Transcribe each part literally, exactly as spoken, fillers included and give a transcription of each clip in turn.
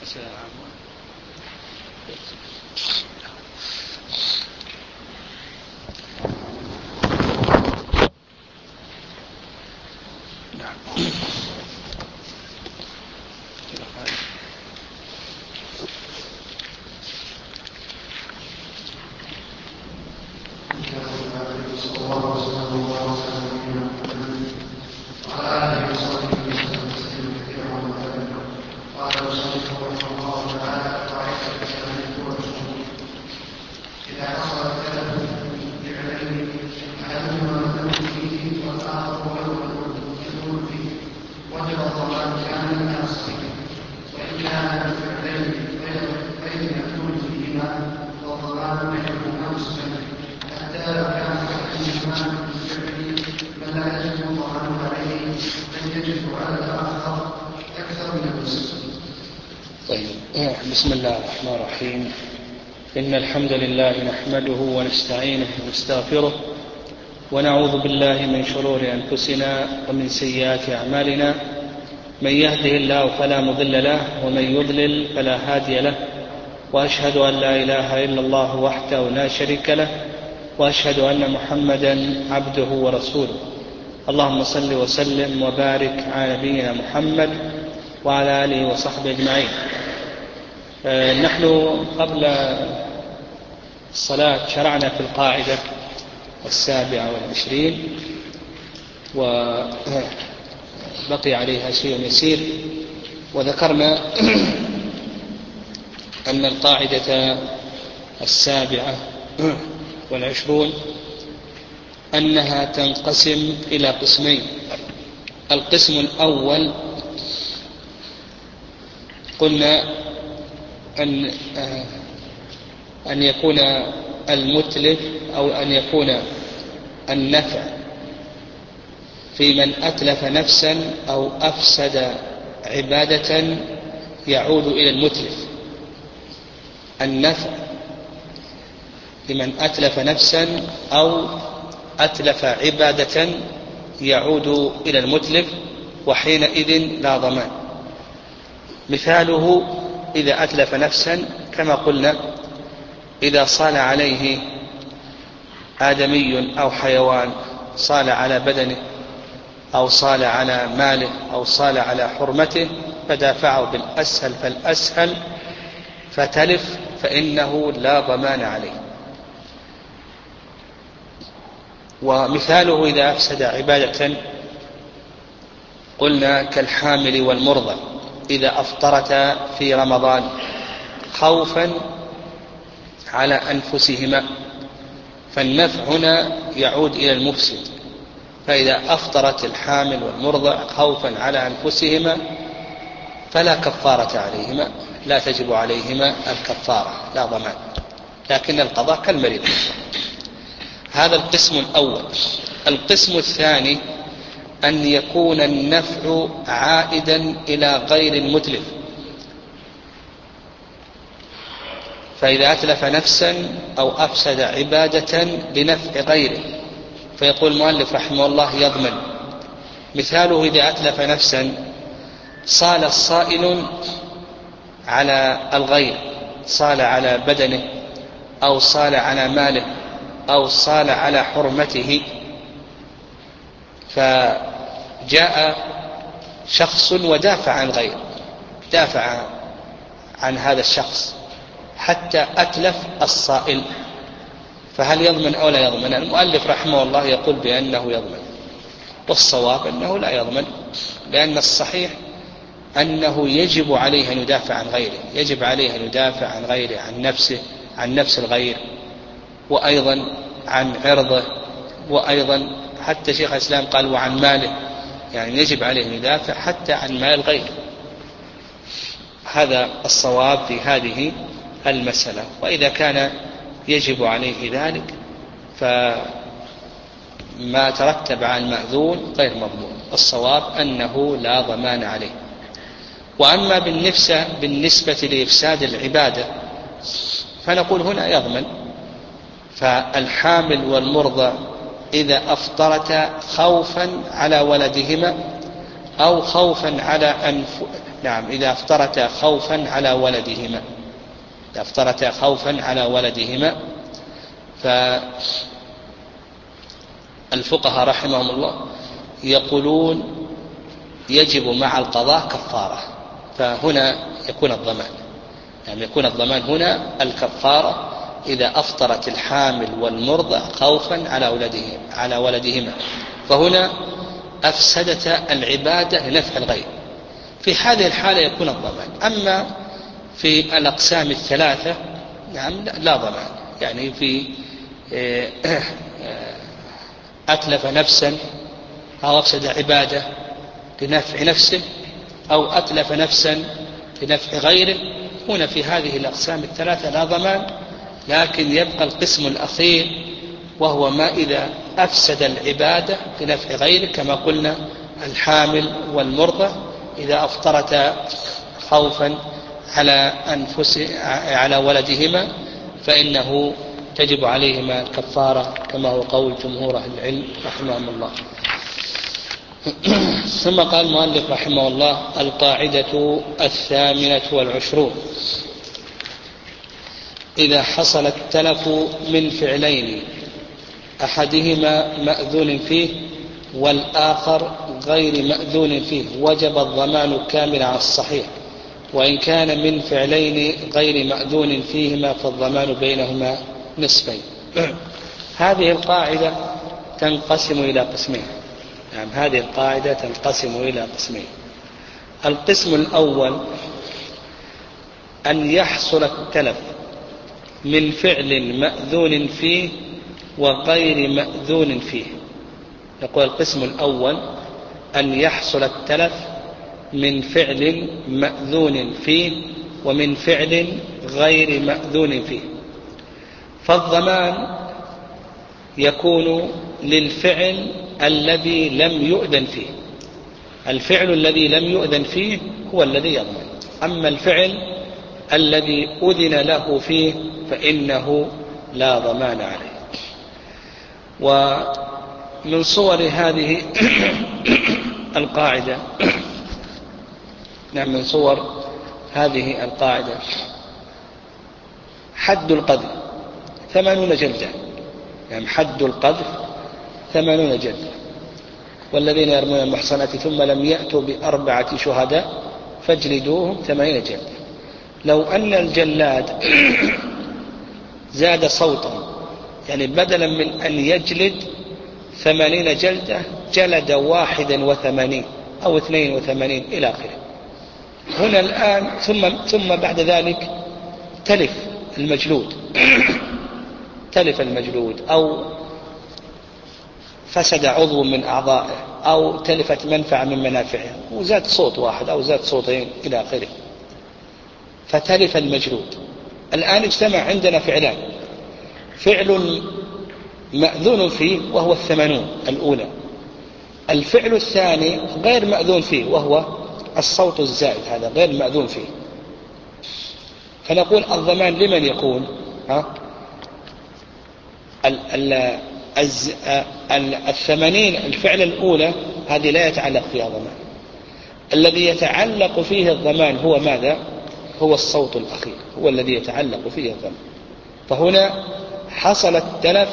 بسم الله الرحمن الرحيم. إن الحمد لله نحمده ونستعينه ونستغفره ونعوذ بالله من شرور أنفسنا ومن سيئات أعمالنا. من يهده الله فلا مضل له ومن يضلل فلا هادي له، وأشهد أن لا إله إلا الله وحده لا شريك له، وأشهد أن محمدا عبده ورسوله. اللهم صل وسلم وبارك على نبينا محمد وعلى آله وصحبه أجمعين. نحن قبل الصلاة شرعنا في القاعدة السابعة والعشرين، وبقي عليها شيء يسير، وذكرنا أن القاعدة السابعة والعشرون أنها تنقسم إلى قسمين. القسم الأول قلنا أن أن يكون المتلف أو أن يكون النفع في من أتلف نفسا أو أفسد عبادة يعود إلى المتلف. النفع لمن أتلف نفسا أو أتلف عبادة يعود إلى المتلف، وحينئذ لا ضمان. مثاله إذا أتلف نفسا كما قلنا، إذا صال عليه آدمي أو حيوان، صال على بدنه أو صال على ماله أو صال على حرمته، فدافعه بالأسهل فالأسهل فتلف، فإنه لا ضمان عليه. ومثاله إذا أفسد عبادة قلنا كالحامل والمرضع إذا أفطرتا في رمضان خوفا على أنفسهما، فالنفع هنا يعود إلى المفسد. فإذا أفطرت الحامل والمرضع خوفا على أنفسهما فلا كفارة عليهما، لا تجب عليهما الكفارة، لا ضمان، لكن القضاء كالمريض. هذا القسم الأول. القسم الثاني أن يكون النفع عائدا إلى غير المتلف، فإذا أتلف نفسا أو أفسد عبادة لنفع غيره، فيقول المؤلف رحمه الله يضمن. مثاله إذا أتلف نفسا صال الصائل على الغير، صال على بدنه أو صال على ماله أو صال على حرمته، فجاء شخص ودافع عن غيره، دافع عن هذا الشخص حتى أتلف الصائل، فهل يضمن أو لا يضمن؟ المؤلف رحمه الله يقول بأنه يضمن، والصواب أنه لا يضمن، لأن الصحيح أنه يجب عليه أن يدافع عن غيره، يجب عليه أن يدافع عن غيره، عن نفسه، عن نفس الغير، وأيضا عن عرضه، وأيضا حتى شيخ الإسلام قال وعن ماله، يعني يجب عليه أن يدافع حتى عن مال غيره. هذا الصواب في هذه المسألة. وإذا كان يجب عليه ذلك فما ترتب على المأذون غير مضمون، الصواب أنه لا ضمان عليه. وأما بالنسبة لإفساد العبادة فنقول هنا يضمن. فالحامل والمرضى إذا أفطرتا خوفا على ولدهما أو خوفا على أنف نعم إذا افترتا خوفا على ولدهما، إذا افترتا خوفا على ولدهما. فالفقهاء رحمهم الله يقولون يجب مع القضاء كفارة، فهنا يكون الضمان، يعني يكون الضمان هنا الكفارة إذا أفطرت الحامل والمرضع خوفا على ولدهما على ولدهما فهنا أفسدت العبادة لنفع الغير، في هذه الحالة يكون الضمان. أما في الأقسام الثلاثة نعم لا ضمان، يعني في أتلف نفسا أو أفسد عبادة لنفع نفسه أو أتلف نفسا لنفع غيره، هنا في هذه الأقسام الثلاثة لا ضمان. لكن يبقى القسم الأخير وهو ما إذا أفسد العبادة لنفع غيره، كما قلنا الحامل والمرضع إذا أفطرتا خوفا على أنفس على ولدهما فإنه تجب عليهما الكفارة كما هو قول جمهور أهل العلم رحمهم الله. ثم قال المؤلف رحمه الله: القاعدة الثامنة والعشرون: إذا حصل التلف من فعلين أحدهما مأذون فيه والآخر غير مأذون فيه وجب الضمان كامل على الصحيح، وإن كان من فعلين غير مأذون فيهما فالضمان بينهما نصفين. هذه القاعدة تنقسم إلى قسمين، يعني هذه القاعدة تنقسم إلى قسمين. القسم الأول أن يحصل التلف من فعل مأذون فيه وغير مأذون فيه. يقول القسم الأول أن يحصل التلف من فعل مأذون فيه ومن فعل غير مأذون فيه، فالضمان يكون للفعل الذي لم يؤذن فيه. الفعل الذي لم يؤذن فيه هو الذي يضمن، أما الفعل الذي أذن له فيه فإنه لا ضمان عليه. ومن صور هذه القاعدة نعم من صور هذه القاعدة حد القذف ثمانون جلدة، يعني حد القذف ثمانون جلدة. والذين يرمون المحصنات ثم لم يأتوا بأربعة شهداء فاجلدوهم ثمانين جلدة. لو أن الجلاد زاد صوتا، يعني بدلا من أن يجلد ثمانين جلدة جلد واحدا وثمانين أو اثنين وثمانين إلى آخره. هنا الآن ثم, ثم بعد ذلك تلف المجلود تلف المجلود أو فسد عضو من أعضائه أو تلفت منفعة من منافعه وزاد صوت واحد أو زاد صوتين إلى آخره، فتلف المجلود. الآن اجتمع عندنا فعلان: فعل مأذون فيه وهو الثمانون الأولى، الفعل الثاني غير مأذون فيه وهو الصوت الزائد، هذا غير مأذون فيه. فنقول الضمان لمن يكون؟ ها؟ ال ال الثمانين الفعل الأولى هذه لا يتعلق فيها ضمان، الذي يتعلق فيه الضمان هو ماذا؟ هو الصوت الأخير، هو الذي يتعلق فيه الضمان. فهنا حصل التلف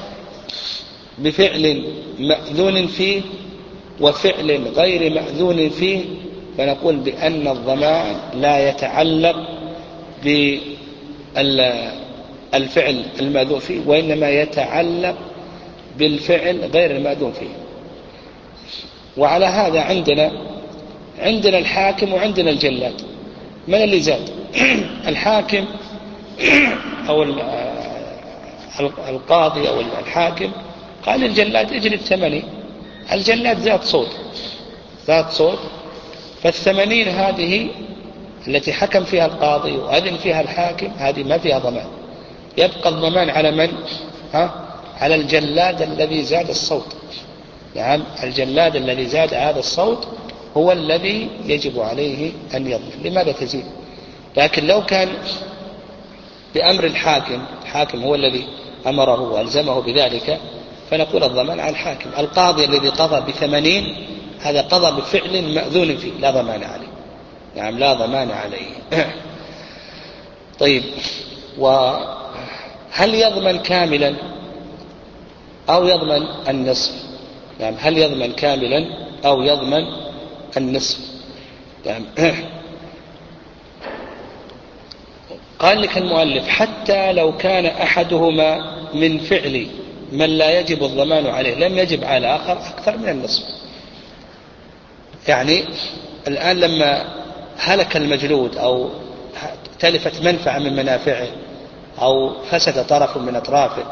بفعل مأذون فيه وفعل غير مأذون فيه، فنقول بأن الضمان لا يتعلق بالفعل المأذون فيه وإنما يتعلق بالفعل غير المأذون فيه. وعلى هذا عندنا عندنا الحاكم وعندنا الجلاد. من اللي زاد؟ الحاكم أو القاضي أو الحاكم قال الجلاد اجلد ثمانين، الجلاد زاد صوت زاد صوت فالثمانين هذه التي حكم فيها القاضي وأذن فيها الحاكم هذه ما فيها ضمان، يبقى الضمان على من؟ ها؟ على الجلاد الذي زاد الصوت. نعم الجلاد الذي زاد هذا الصوت هو الذي يجب عليه أن يضمن. لماذا تزيد؟ لكن لو كان بأمر الحاكم، الحاكم هو الذي أمره وألزمه بذلك، فنقول الضمان على الحاكم. القاضي الذي قضى بثمانين هذا قضى بفعل مأذون فيه لا ضمان عليه. نعم لا ضمان عليه. طيب، وهل يضمن كاملا أو يضمن النصف؟ نعم هل يضمن كاملا أو يضمن النصف؟ نعم. قال لك المؤلف حتى لو كان أحدهما من فعل من لا يجب الضمان عليه لم يجب على الآخر أكثر من النصف. يعني الآن لما هلك المجلود أو تلفت منفعة من منافعه أو فسد طرف من أطرافه،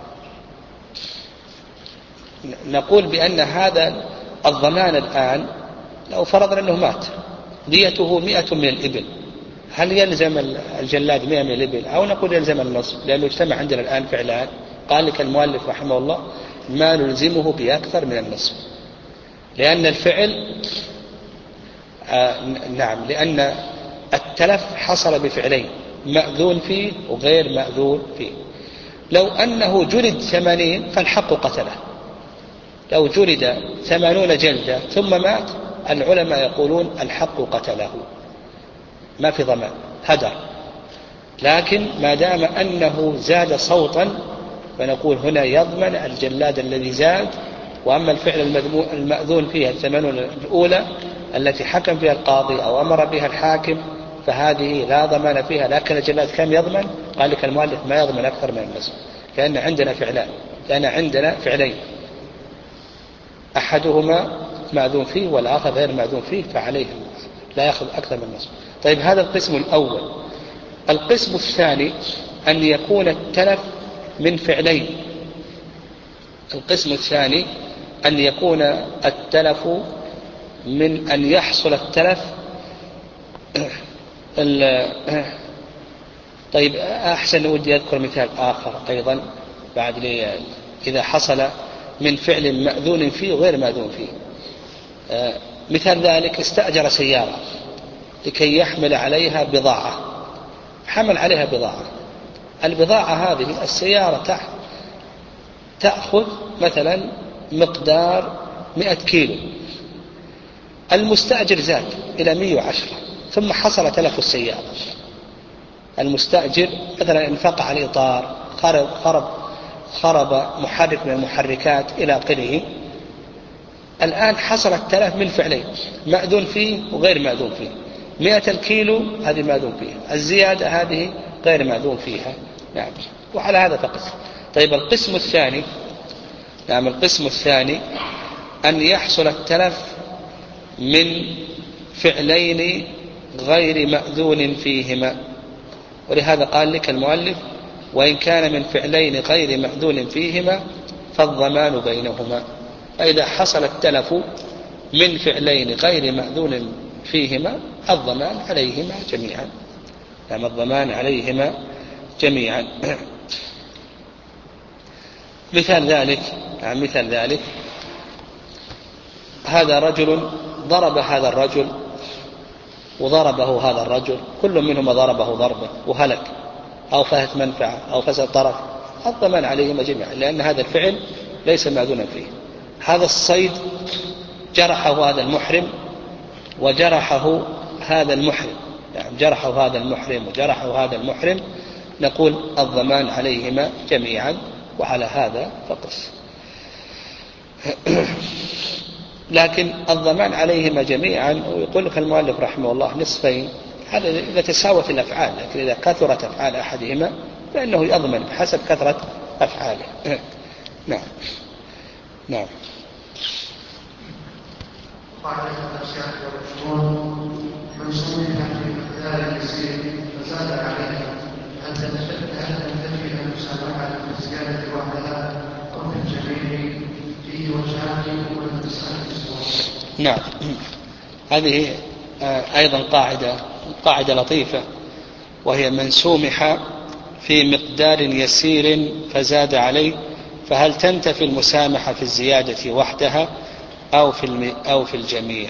نقول بأن هذا الضمان الآن لو فرضنا أنه مات ديته مئة من الإبل، هل يلزم الجلاد مئة من الإبل أو نقول يلزم النصف؟ لأنه اجتمع عندنا الآن فعلان. قال لك المؤلف رحمه الله ما نلزمه بأكثر من النصف، لأن الفعل آه نعم لأن التلف حصل بفعلين، مأذون فيه وغير مأذون فيه. لو أنه جلد ثمانين فالحق قتله، لو جلد ثمانون جلدة ثم مات العلماء يقولون الحق قتله ما في ضمان هدر. لكن ما دام أنه زاد صوتا فنقول هنا يضمن الجلاد الذي زاد. وأما الفعل المأذون فيها الثمانون الأولى التي حكم فيها القاضي أو أمر بها الحاكم فهذه لا ضمان فيها، لكن الجلاد كم يضمن؟ قال لك المؤلف ما يضمن أكثر من النصف، لأن عندنا فعلان، لأن عندنا فعلين أحدهما مأذون فيه والآخر غير مأذون فيه فعليه لا يأخذ أكثر من النصف. طيب هذا القسم الأول. القسم الثاني أن يكون التلف من فعلين. القسم الثاني أن يكون التلف من أن يحصل التلف طيب أحسن ودي أذكر مثال آخر أيضا بعد لي إذا حصل من فعل مأذون فيه وغير مأذون فيه. آه مثال ذلك استأجر سيارة لكي يحمل عليها بضاعة، حمل عليها بضاعة، البضاعة هذه السيارة تأخذ مثلا مقدار مئة كيلو، المستأجر زاد إلى مئة وعشرة ثم حصل تلف السيارة. المستأجر مثلا انفق على الإطار، خرب, خرب, خرب محرك من المحركات إلى آخره. الآن حصل التلف من فعلين، مأذون فيه وغير مأذون فيه. مئة الكيلو هذه مأذون فيها، الزيادة هذه غير مأذون فيها. نعم وعلى هذا فقط. طيب القسم الثاني، نعم القسم الثاني أن يحصل التلف من فعلين غير مأذون فيهما، ولهذا قال لك المؤلف وإن كان من فعلين غير مأذون فيهما فالضمان بينهما. فإذا حصل التلف من فعلين غير مأذون فيهما الضمان عليهما جميعا، يعني الضمان عليهما جميعا. مثال ذلك يعني مثال ذلك هذا رجل ضرب هذا الرجل وضربه هذا الرجل، كل منهما ضربه ضربه وهلك أو فهت منفعة أو فسد طرف، الضمان عليهما جميعا لأن هذا الفعل ليس مأذونا فيه. هذا الصيد جرحه هذا المحرم وجرحه هذا المحرم، يعني جرحه هذا المحرم وجرحه هذا المحرم، نقول الضمان عليهما جميعا وعلى هذا فقس. لكن الضمان عليهما جميعا ويقول لك المؤلف رحمه الله نصفين، هذا إذا تساوت الأفعال، لكن إذا كثرت أفعال أحدهما فإنه يضمن بحسب كثرة أفعاله. نعم نعم. قال الشيخ والمشهور من سميها في مقدار يسير فزاد عليها هل تنتفي المسامحة في الزيادة وحدها أو في الجميع فيه وجهان والمسألة الصغيرة. نعم هذه أيضا قاعدة قاعدة لطيفة، وهي من سومح في مقدار يسير فزاد عليه فهل تنتفي المسامحة في الزيادة وحدها أو في الم... أو في الجميع.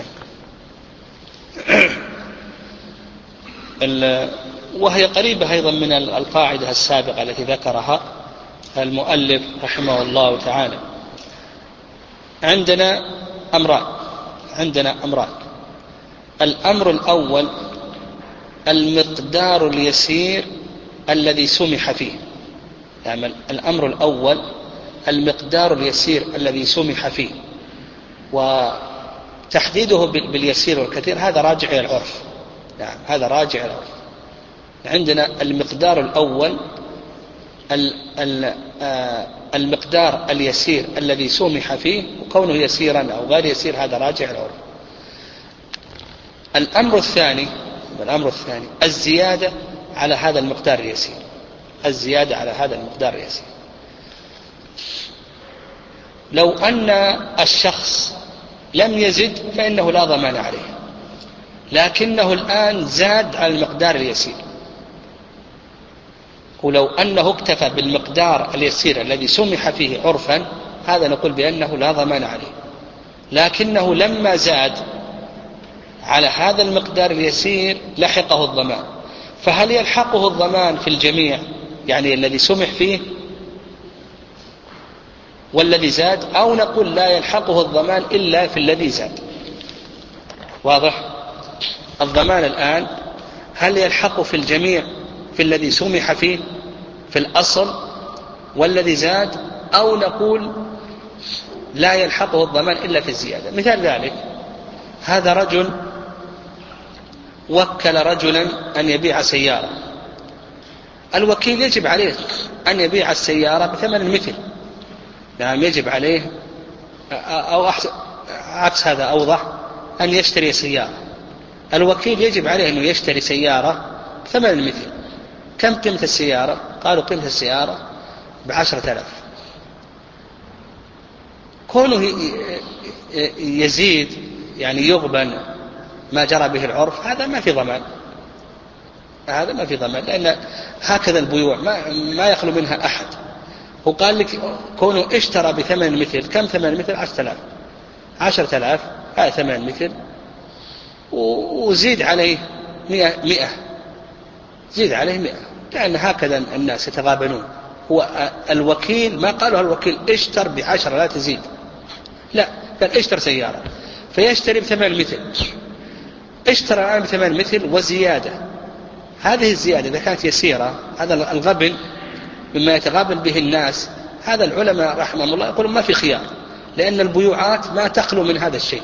ال... وهي قريبة أيضا من القاعدة السابقة التي ذكرها المؤلف رحمه الله تعالى. عندنا أمران عندنا أمران الأمر الأول المقدار اليسير الذي سمح فيه، يعني الأمر الأول المقدار اليسير الذي سمح فيه، وتحديده باليسير والكثير هذا راجع إلى العرف. نعم هذا راجع إلى العرف. عندنا المقدار الأول المقدار اليسير الذي سمح فيه، وكونه يسيرا أو غير يسير هذا راجع إلى العرف. الأمر الثاني الأمر الثاني الزيادة على هذا المقدار اليسير، الزيادة على هذا المقدار اليسير. لو أن الشخص لم يزد فإنه لا ضمان عليه، لكنه الآن زاد على المقدار اليسير، ولو أنه اكتفى بالمقدار اليسير الذي سمح فيه عرفا هذا نقول بأنه لا ضمان عليه، لكنه لما زاد على هذا المقدار اليسير لحقه الضمان. فهل يلحقه الضمان في الجميع، يعني الذي سمح فيه والذي زاد، أو نقول لا يلحقه الضمان إلا في الذي زاد؟ واضح؟ الضمان الآن هل يلحقه في الجميع في الذي سمح فيه في الأصل والذي زاد، أو نقول لا يلحقه الضمان إلا في الزيادة؟ مثال ذلك هذا رجل وكل رجلا أن يبيع سيارة، الوكيل يجب عليه أن يبيع السيارة بثمن المثل، نعم يجب عليه، أو عكس هذا أوضح، أن يشتري سيارة. الوكيل يجب عليه أنه يشتري سيارة بثمن المثل. كم قيمة السيارة؟ قالوا قيمة السيارة بعشرة آلاف. كونه يزيد يعني يغبن ما جرى به العرف هذا ما في ضمان، هذا ما في ضمان، لأن هكذا البيوع ما, ما يخلو منها أحد. وقال لك كونه اشترى بثمن المثل، كم ثمن المثل؟ عشرة آلاف، عشرة آلاف هذا ثمن المثل، وزيد عليه مئة, مئة زيد عليه مئة، لأن هكذا الناس يتغابنون. هو الوكيل ما قاله الوكيل اشتر بعشرة لا تزيد، لا، قال اشتر سيارة فيشتري بثمن المثل. اشترى الآن بثمن المثل وزيادة، هذه الزيادة إذا كانت يسيرة، هذا الغبن مما يتغابن به الناس، هذا العلماء رحمهم الله يقولون ما في خيار، لأن البيوعات ما تخلو من هذا الشيء.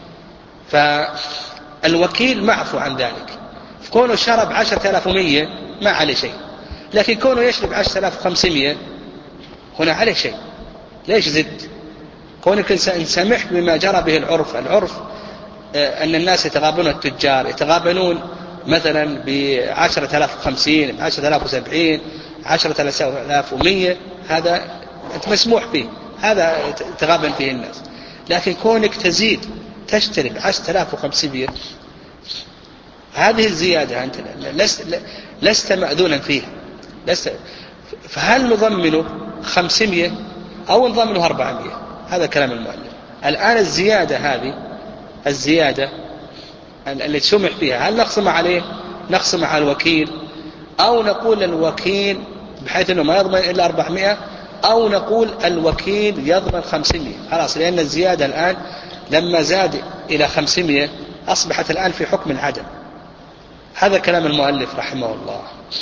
فالوكيل معفو عن ذلك، كونه شرب عشرة آلاف ومية ما عليه شيء، لكن كونه يشرب عشرة آلاف وخمسمية هنا عليه شيء. ليش زد؟ كونك إن سمحت بما جرى به العرف، العرف أن الناس يتغابنون، التجار يتغابنون مثلا بعشرة آلاف وخمسين، بعشرة آلاف وسبعين، عشرة آلاف ومية، هذا أنت مسموح به، هذا يتغابن فيه الناس. لكن كونك تزيد تشتري بعشرة آلاف وخمسمية، هذه الزيادة أنت لست, لست مأذونا فيها، لست. فهل نضمنه خمسمية أو نضمنه أربعمية؟ هذا كلام المؤلف. الآن الزيادة هذه، الزيادة اللي سمح فيها، هل نقسم عليه، نقسم على الوكيل، أو نقول الوكيل بحيث أنه ما يضمن إلا أربعمائة، أو نقول الوكيل يضمن خمسمائة؟ خلاص، لأن الزيادة الآن لما زاد إلى خمسمائة أصبحت الآن في حكم العدم. هذا كلام المؤلف رحمه الله.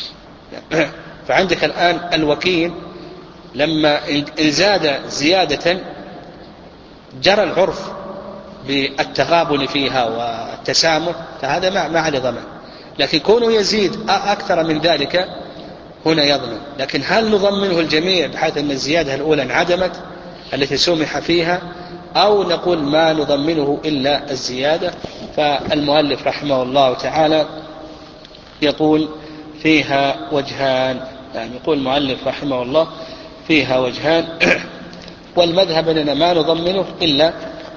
فعندك الآن الوكيل لما إن زاد زيادة جرى العرف بالتغابن فيها والتسامح، فهذا ما عليه ضمان. لكن كونه يزيد أكثر من ذلك هنا يضمن. لكن هل نضمنه الجميع بحيث أن الزيادة الأولى انعدمت التي سمح فيها، أو نقول ما نضمنه إلا الزيادة؟ فالمؤلف رحمه الله تعالى يقول فيها وجهان، يعني يقول المؤلف رحمه الله فيها وجهان، والمذهب أننا ما نضمنه إلا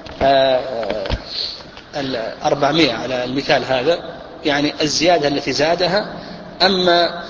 الأربعمائة على المثال هذا، يعني الزيادة التي زادها. أما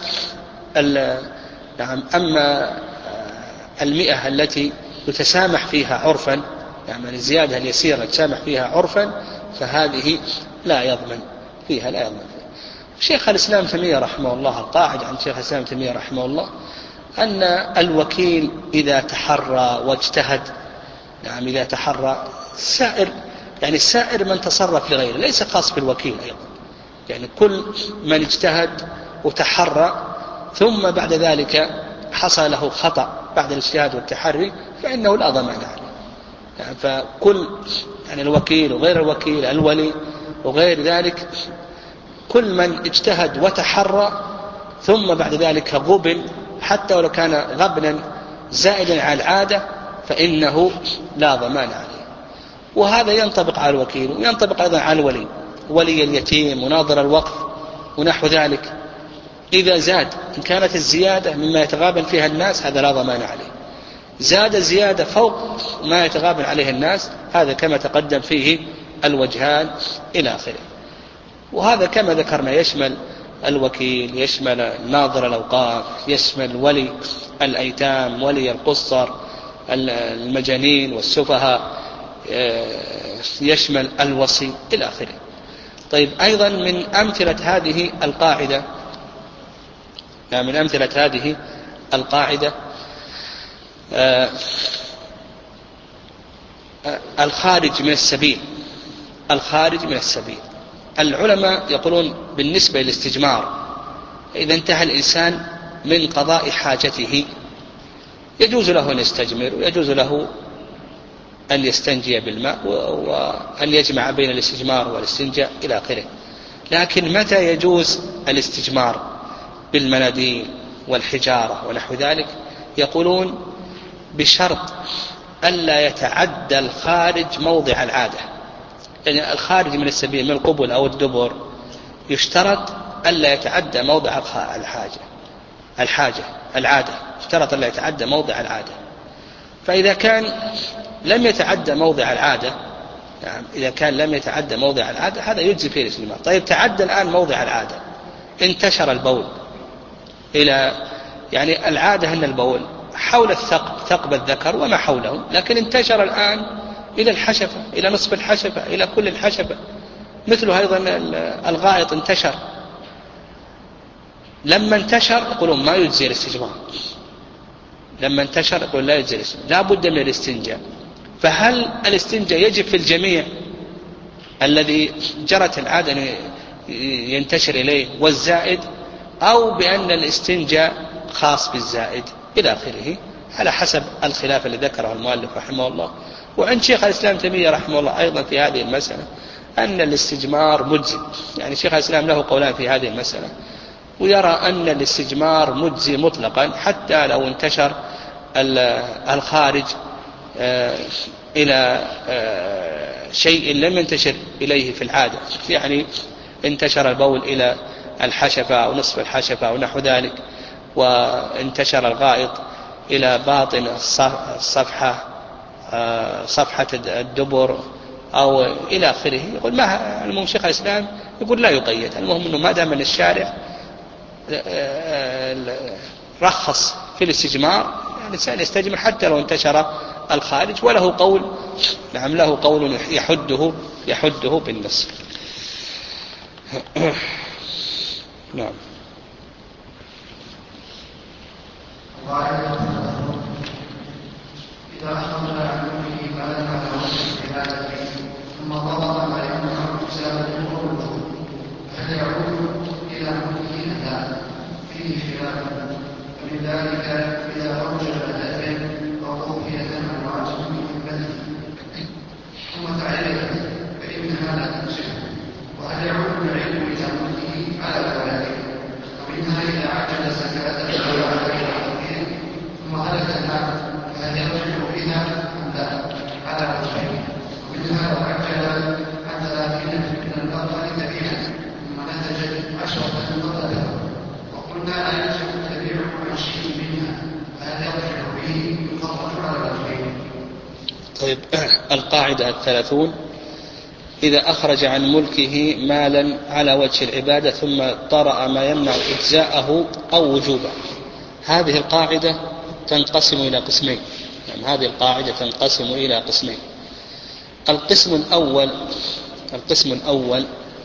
نعم أما المئة التي يتسامح فيها عرفا، يعني الزيادة اليسيرة يتسامح فيها عرفا، فهذه لا يضمن فيها، لا يضمن فيها. شيخ الإسلام تيمية رحمه الله، القاعدة عن شيخ الإسلام تيمية رحمه الله أن الوكيل إذا تحرى واجتهد، نعم إذا تحرى، سائر يعني السائر من تصرف لغيره، ليس خاص بالوكيل أيضا. يعني كل من اجتهد وتحرى ثم بعد ذلك حصل له خطأ بعد الاجتهاد والتحري فإنه لا ضمان عليه. يعني فكل يعني الوكيل وغير الوكيل، الولي وغير ذلك، كل من اجتهد وتحرى ثم بعد ذلك غبن حتى ولو كان غبنا زائدا على العادة فإنه لا ضمان عليه. وهذا ينطبق على الوكيل وينطبق أيضا على الولي، ولي اليتيم وناظر الوقف ونحو ذلك. إذا زاد إن كانت الزيادة مما يتغابن فيها الناس هذا لا ضمان عليه، زاد زيادة فوق ما يتغابن عليه الناس هذا كما تقدم فيه الوجهان إلى آخره. وهذا كما ذكرنا يشمل الوكيل، يشمل ناظر الأوقاف، يشمل ولي الأيتام، ولي القصر، المجانين والسفهاء، يشمل الوصي إلى آخره. طيب أيضا من أمثلة هذه القاعدة من أمثلة هذه القاعدة الخارج من السبيل. الخارج من السبيل العلماء يقولون بالنسبة للاستجمار إذا انتهى الإنسان من قضاء حاجته يجوز له أن يستجمر، ويجوز له أن يستنجي بالماء وأن يجمع بين الاستجمار والاستنجاء إلى آخره. لكن متى يجوز الاستجمار بالمناديل والحجارة ونحو ذلك؟ يقولون بشرط ألا يتعدى الخارج موضع العادة. يعني الخارج من السبيل من القبل أو الدبر يشترط ألا يتعدى موضع الحاجة الحاجة العادة يشترط ألا يتعدى موضع العادة. فإذا كان لم يتعدى موضع العادة يعني إذا كان لم يتعدى موضع العادة هذا يجزي فيه الاستجمار. طيب تعدى الآن موضع العادة، انتشر البول إلى يعني العادة أن البول حول الثقب ثقب الذكر وما حوله، لكن انتشر الآن إلى الحشفة، إلى نصف الحشفة، إلى كل الحشفة. مثله أيضا الغائط انتشر. لما انتشر يقولون ما يجزي الاستجمار، لما انتشر يقول لا يجزي الاستجمار، لا بد من الاستنجاء. فهل الاستنجاء يجب في الجميع الذي جرت العادة ينتشر إليه والزائد، أو بأن الاستنجاء خاص بالزائد إلى آخره، على حسب الخلاف الذي ذكره المؤلف رحمه الله. وعند شيخ الإسلام تيمية رحمه الله أيضا في هذه المسألة أن الاستجمار مجزي. يعني شيخ الإسلام له قولان في هذه المسألة، ويرى أن الاستجمار مجزي مطلقا حتى لو انتشر الخارج إلى شيء لم ينتشر إليه في العادة. يعني انتشر البول إلى الحشفة أو نصف الحشفة أو نحو ذلك، وانتشر الغائط إلى باطن الصفحة صفحة الدبر أو إلى آخره. يقول ما المهم شيخ الإسلام يقول لا يقيد، المهم أنه ما دام من الشارع رخص في الاستجمار يعني الإنسان يستجمر حتى لو انتشر الخارج، وله قول نعم له قول يحده يحده بالنص. نعم. إذا أخرج عن أمه ما لم على وجه العادة ثم ضرب ما يمنع إزالته قوله هل يعود إلى ملكه لا فيه خلاف. ومن ذلك إذا أوجب هدفا أو أوفية أمواج من بدنه ثم تعينت فإنها لا تنصف. وهل يعود العلم إلى ملكه على ذلك. ومنها إذا عجل زكاة أو عجل ثم هلك المال فهل يرجع بها أم لا على وجهين. ومنها لو عجل عن ثلاثين من البقر ذبيحا ثم نتجت عشرة بقرة وقلنا لا يجب التبيع عن شيء منها فهل يرجع به يخرج على وجهين. طيب القاعدة الثلاثون إذا أخرج عن ملكه مالا على وجه العبادة ثم طرأ ما يمنع إجزاءه أو وجوبه. هذه القاعدة تنقسم إلى قسمين. يعني هذه القاعدة تنقسم إلى قسمين. القسم الأول القسم الأول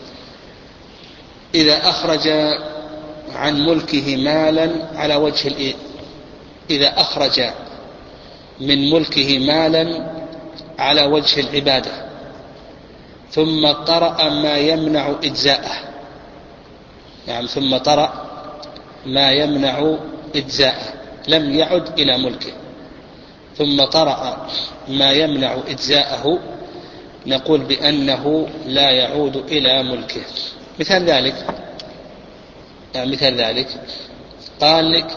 إذا أخرج عن ملكه مالا على وجه الإ... إذا أخرج من ملكه مالا على وجه العبادة ثم طرأ ما يمنع إجزاءه، يعني ثم طرأ ما يمنع إجزاءه لم يعد إلى ملكه، ثم طرأ ما يمنع إجزاءه نقول بأنه لا يعود إلى ملكه. مثال ذلك يعني مثال ذلك قال لك: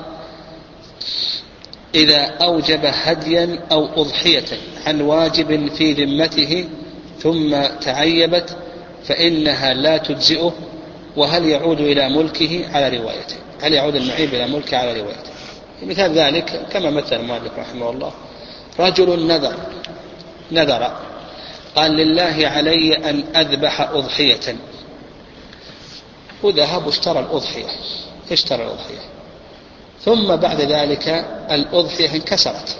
إذا أوجب هديا أو أضحية عن واجب في ذمته ثم تعيبت فإنها لا تجزئه، وهل يعود إلى ملكه على روايته؟ هل يعود المعيب إلى ملكه على روايته؟ مثال ذلك كما مثل المؤلف رحمه الله: رجل نذر نذر قال: لله علي أن أذبح أضحية، وذهب واشترى الأضحية اشترى الأضحية ثم بعد ذلك الأضحية انكسرت.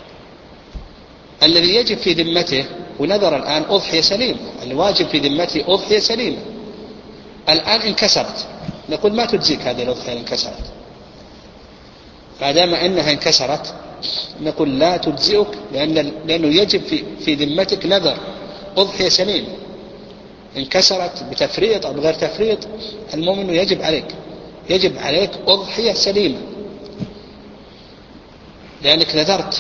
الذي يجب في ذمته ونذر الآن أضحية سليمة، الواجب في ذمته أضحية سليمة، الآن انكسرت، نقول ما تجزيك هذه الأضحية انكسرت، ما دام أنها انكسرت نقول لا تجزئك، لأن لأنه يجب في في ذمتك نذر أضحية سليمة، انكسرت بتفريط أو بغير تفريط، المهم أنه يجب عليك يجب عليك أضحية سليمة، لأنك نذرت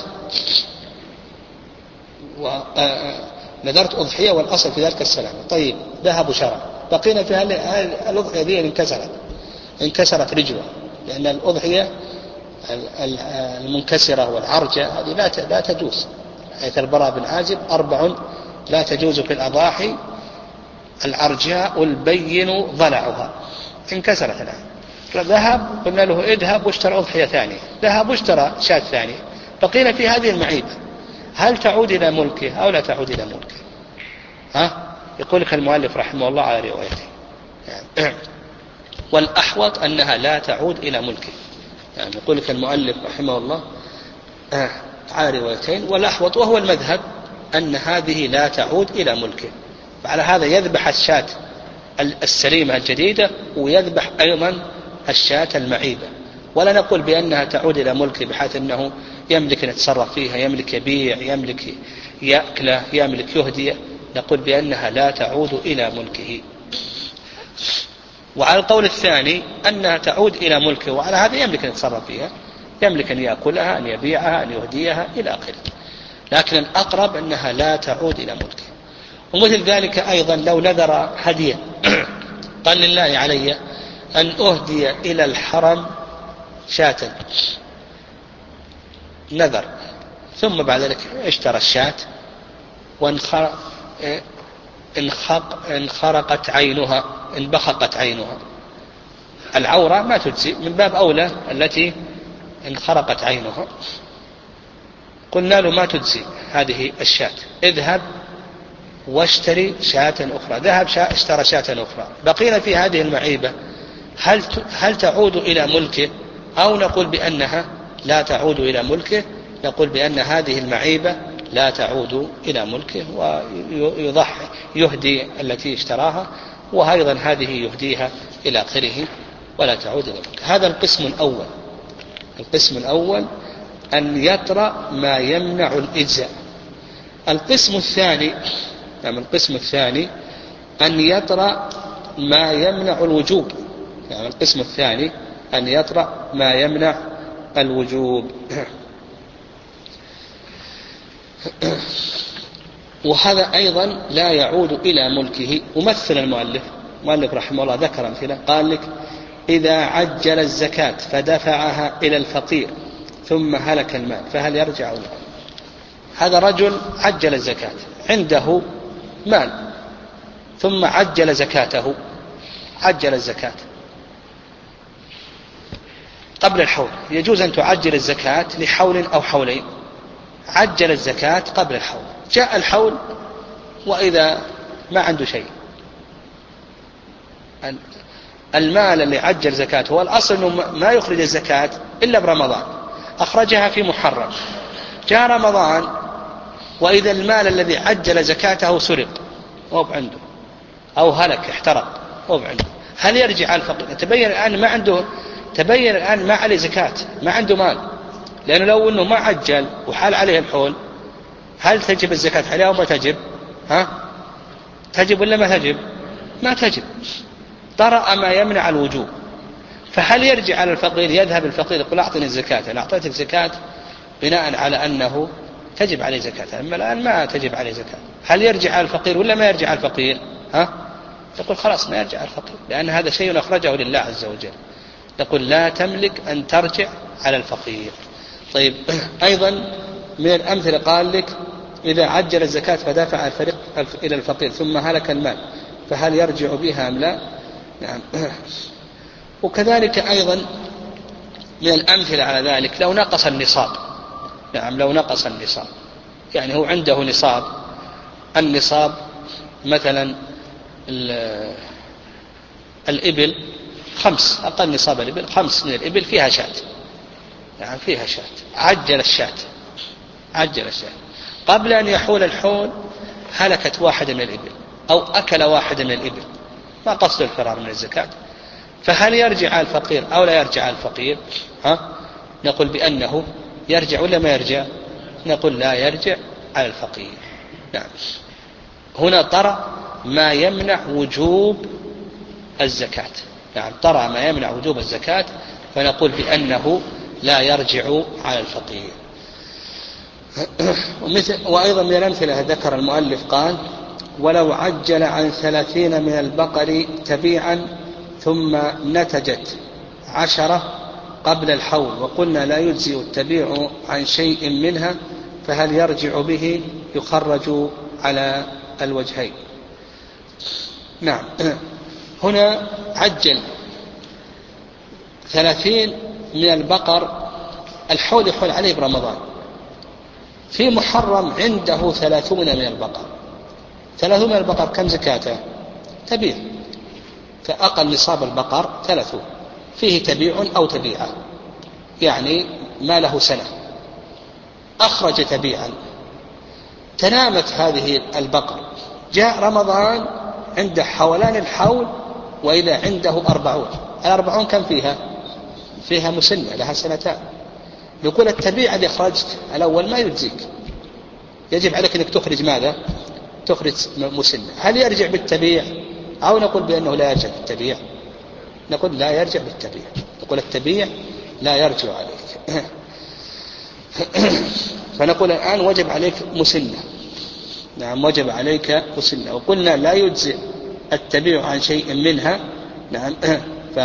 نذرت أضحية والأصل في ذلك السلام. طيب ذهب وشرى، بقينا في الأضحية ذي انكسرت انكسرت رجوة، لأن الأضحية المنكسرة والعرجة هذه لا تجوز، حيث البراء بن عازب: أربع لا تجوز في الأضاحي: العرجاء البين ضلعها. انكسرت الآن، فذهب قلنا له: اذهب واشترى أضحية ثانية، ذهب واشترى شاة ثانية، بقينا في هذه المعيبة، هل تعود إلى ملكه أو لا تعود إلى ملكه؟ ها؟ يقول لك المؤلف رحمه الله على روايته، يعني والأحوط أنها لا تعود إلى ملكه، يعني يقول لك المؤلف رحمه الله آه على روايتين، والأحوط وهو المذهب أن هذه لا تعود إلى ملكه، فعلى هذا يذبح الشاة السليمة الجديدة ويذبح أيضا الشاة المعيبة، ولا نقول بأنها تعود إلى ملكه بحيث أنه يملك أن يتصرف فيها، يملك يبيع، يملك يأكله، يملك يهديه، نقول بأنها لا تعود إلى ملكه. وعلى القول الثاني أنها تعود إلى ملكه، وعلى هذا يملك أن يتصرف فيها، يملك أن يأكلها، أن يبيعها، أن يهديها إلى آخره، لكن الأقرب أنها لا تعود إلى ملكه. ومثل ذلك أيضا لو نذر هديا قال: لله علي أن أهدي إلى الحرم شاة، نذر، ثم بعد ذلك اشترى الشاة وانخرقت عينها انبخقت عينها، العورة ما تجزي، من باب أولى التي انخرقت عينها، قلنا له: ما تجزي هذه الشاة، اذهب واشتري شاة أخرى، ذهب شاة اشترى شاة أخرى، بقينا في هذه المعيبة، هل هل تعود إلى ملكه أو نقول بأنها لا تعود إلى ملكه؟ نقول بأن هذه المعيبة لا تعود إلى ملكه، ويضحي يهدي التي اشتراها، وأيضا هذه يهديها إلى آخره، ولا تعود إلى ملكه. هذا القسم الأول. القسم الأول أن يطرأ ما يمنع الإجزاء. القسم الثاني يعني القسم الثاني أن يطرأ ما يمنع الوجوب، يعني القسم الثاني أن يطرأ ما يمنع الوجوب. وهذا أيضا لا يعود إلى ملكه. ومثل المؤلف المؤلف رحمه الله ذكر أمثلة، قال لك: إذا عجل الزكاة فدفعها إلى الفقير ثم هلك المال فهل يرجع له؟ هذا رجل عجل الزكاة، عنده مال ثم عجل زكاته، عجل الزكاة قبل الحول، يجوز أن تعجل الزكاة لحول أو حولين، عجل الزكاة قبل الحول، جاء الحول وإذا ما عنده شيء، المال اللي عجل زكاته هو الأصل أنه ما يخرج الزكاة إلا برمضان، أخرجها في محرم، جاء رمضان وإذا المال الذي عجل زكاته سرق هو عنده أو هلك احترق هو عنده، هل يرجع الفقير؟ تبين الآن ما عنده تبين الآن ما عليه زكاة، ما عنده مال، لأنه لو أنه ما عجل وحال عليه الحول هل تجب الزكاة عليه أو ما تجب؟ ها؟ تجب ولا ما تجب؟ ما تجب، طرأ ما يمنع الوجوب. فهل يرجع على الفقير؟ يذهب الفقير يقول أعطني الزكاة، أنا أعطيتك زكاة بناء على أنه تجب عليه زكاة، أما الآن ما تجب عليه زكاة. هل يرجع على الفقير ولا ما يرجع على الفقير؟ ها؟ يقول خلاص ما يرجع على الفقير، لأن هذا شيء أخرجه لله عز وجل. يقول لا تملك أن ترجع على الفقير. طيب أيضا من الأمثلة قال لك إذا عجل الزكاة فدافع الفريق إلى الفقير ثم هلك المال فهل يرجع بها أم لا؟ نعم. وكذلك أيضا من الأمثلة على ذلك لو نقص النصاب. نعم لو نقص النصاب، يعني هو عنده نصاب، النصاب مثلا الإبل خمس، أقل نصاب الإبل خمس من الإبل فيها شاة، يعني فيها شاة، عجل الشاة عجل الشاة قبل أن يحول الحول هلكت واحدة من الإبل أو أكل واحدة من الإبل، ما قصد الفرار من الزكاة. فهل يرجع على الفقير أو لا يرجع على الفقير؟ ها؟ نقول بأنه يرجع ولا ما يرجع؟ نقول لا يرجع على الفقير. نعم. هنا طرأ ما يمنع وجوب الزكاة. نعم طرأ ما يمنع وجوب الزكاة، فنقول بأنه لا يرجع على الفقير. وأيضا من الأمثلة ذكر المؤلف قال ولو عجل عن ثلاثين من البقر تبيعا ثم نتجت عشرة قبل الحول وقلنا لا يجزئ التبيع عن شيء منها فهل يرجع به؟ يخرج على الوجهين. نعم. هنا عجل ثلاثين من البقر، الحول يحول عليه برمضان، في محرم عنده ثلاثون من البقر. ثلاثون من البقر كم زكاته؟ تبيع، فأقل نصاب البقر ثلاثون، فيه تبيع أو تبيعة، يعني ما له سنة، أخرج تبيعا، تنامت هذه البقر، جاء رمضان عنده حولان الحول وإذا عنده أربعون، الأربعون كم فيها؟ فيها مسنة لها سنتان. نقول التبيع اللي أخرجت الأول ما يجزيك، يجب عليك أنك تخرج ماذا؟ تخرج مسنة. هل يرجع بالتبيع أو نقول بأنه لا يرجع بالتبيع؟ نقول لا يرجع بالتبيع، نقول التبيع لا يرجع عليك. فنقول الآن وجب عليك مسنة. نعم وجب عليك مسنة، وقلنا لا يجزئ التبيع عن شيء منها. نعم ف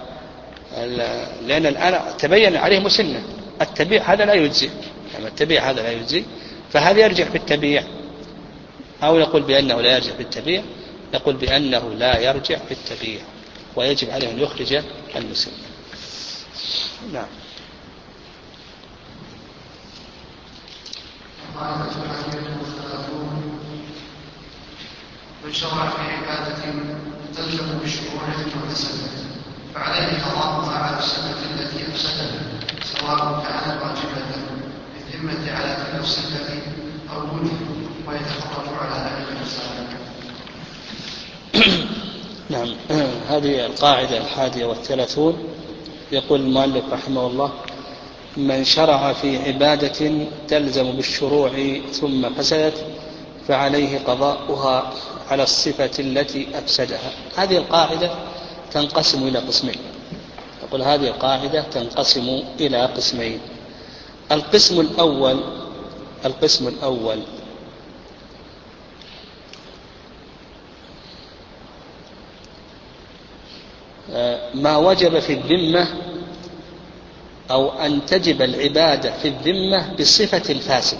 لأن الآن تبين عليه مسنة، التبيع هذا لا يجزئ، يعني التبيع هذا لا يجزئ، فهل يرجع بالتبيع أو نقول بأنه لا يرجع بالتبيع؟ نقول بأنه لا يرجع بالتبيع ويجب عليه أن يخرج المسنة. نعم. من شرع في عبادة تلزم بالشروع المحتسبة فعليه قضاؤها على السنة التي أفسدها، سواء كانت واجبة بالذمة على تلك الصفة أو دونه، ويتفرج على ذلك المسائل. نعم. هذه القاعدة الحادية والثلاثون. يقول المؤلف رحمه الله من شرع في عبادة تلزم بالشروع ثم فسدت فعليه قضاؤها على الصفة التي أفسدها. هذه القاعدة تنقسم إلى قسمين. يقول هذه القاعدة تنقسم إلى قسمين. القسم الأول القسم الأول ما وجب في الذمة أو أن تجب العبادة في الذمة بصفة الفاسد.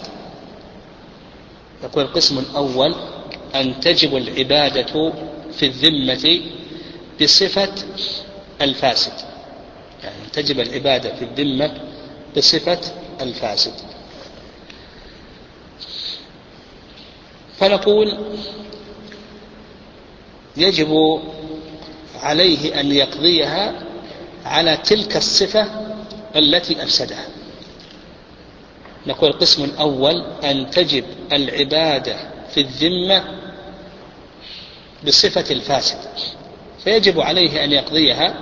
يقول القسم الأول أن تجب العبادة في الذمة بصفة الفاسد، يعني تجب العبادة في الذمة بصفة الفاسد. فنقول يجب عليه أن يقضيها على تلك الصفة التي أفسدها. نقول القسم الأول أن تجب العبادة في الذمة بصفة الفاسد، فيجب عليه أن يقضيها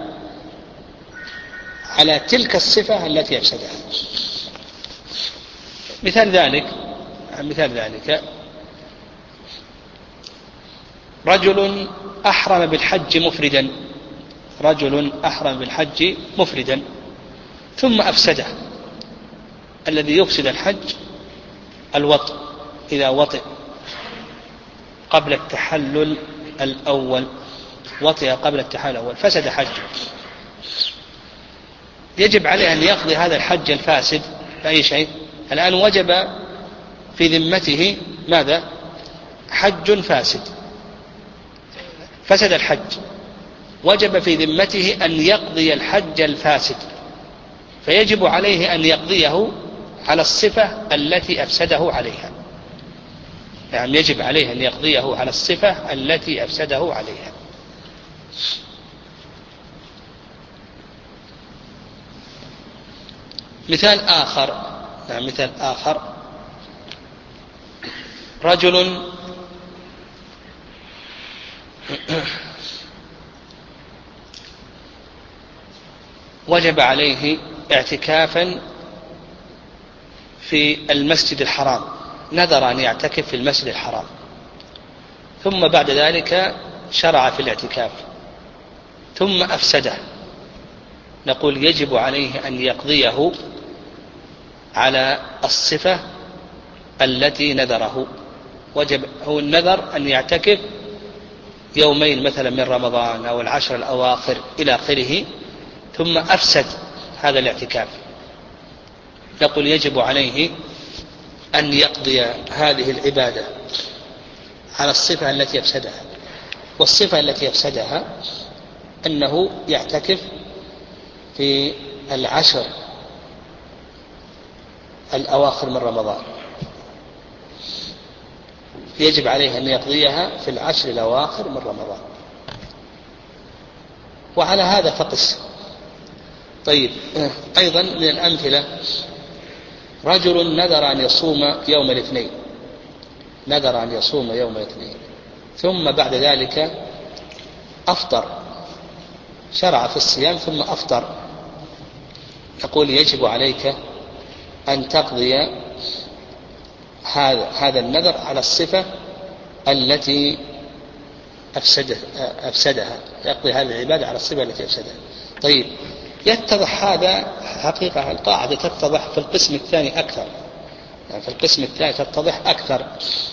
على تلك الصفة التي أفسدها. مثال ذلك مثال ذلك رجل أحرم بالحج مفردا رجل أحرم بالحج مفردا ثم أفسده. الذي يفسد الحج الوطء، إذا وطئ قبل التحلل الأول، وطئ قبل التحلل الأول فسد حجه، يجب عليه أن يقضي هذا الحج الفاسد بأي شيء. الآن وجب في ذمته ماذا؟ حج فاسد، فسد الحج، وجب في ذمته أن يقضي الحج الفاسد، فيجب عليه أن يقضيه على الصفة التي أفسده عليها. يعني يجب عليه أن يقضيه على الصفة التي أفسده عليها. مثال آخر نعم مثال آخر رجل وجب عليه اعتكافا في المسجد الحرام، نذر أن يعتكف في المسجد الحرام، ثم بعد ذلك شرع في الاعتكاف ثم أفسده. نقول يجب عليه أن يقضيه على الصفة التي نذره. وجب هو النذر أن يعتكف يومين مثلا من رمضان أو العشر الأواخر إلى آخره، ثم أفسد هذا الاعتكاف، نقول يجب عليه أن يقضي هذه العبادة على الصفة التي أفسدها. والصفة التي أفسدها أنه يعتكف في العشر الأواخر من رمضان، يجب عليه أن يقضيها في العشر الأواخر من رمضان. وعلى هذا فقس. طيب أيضا من الأمثلة رجل نذر أن يصوم يوم الاثنين نذر أن يصوم يوم الاثنين ثم بعد ذلك أفطر، شرع في الصيام ثم أفطر، يقول يجب عليك أن تقضي هذا هذا النذر على الصفة التي أفسده أفسدها، يقضي هذه العبادة على الصفة التي أفسدها. طيب يتضح هذا حقيقة القاعدة تتضح في القسم الثاني أكثر، يعني في القسم الثاني تتضح أكثر.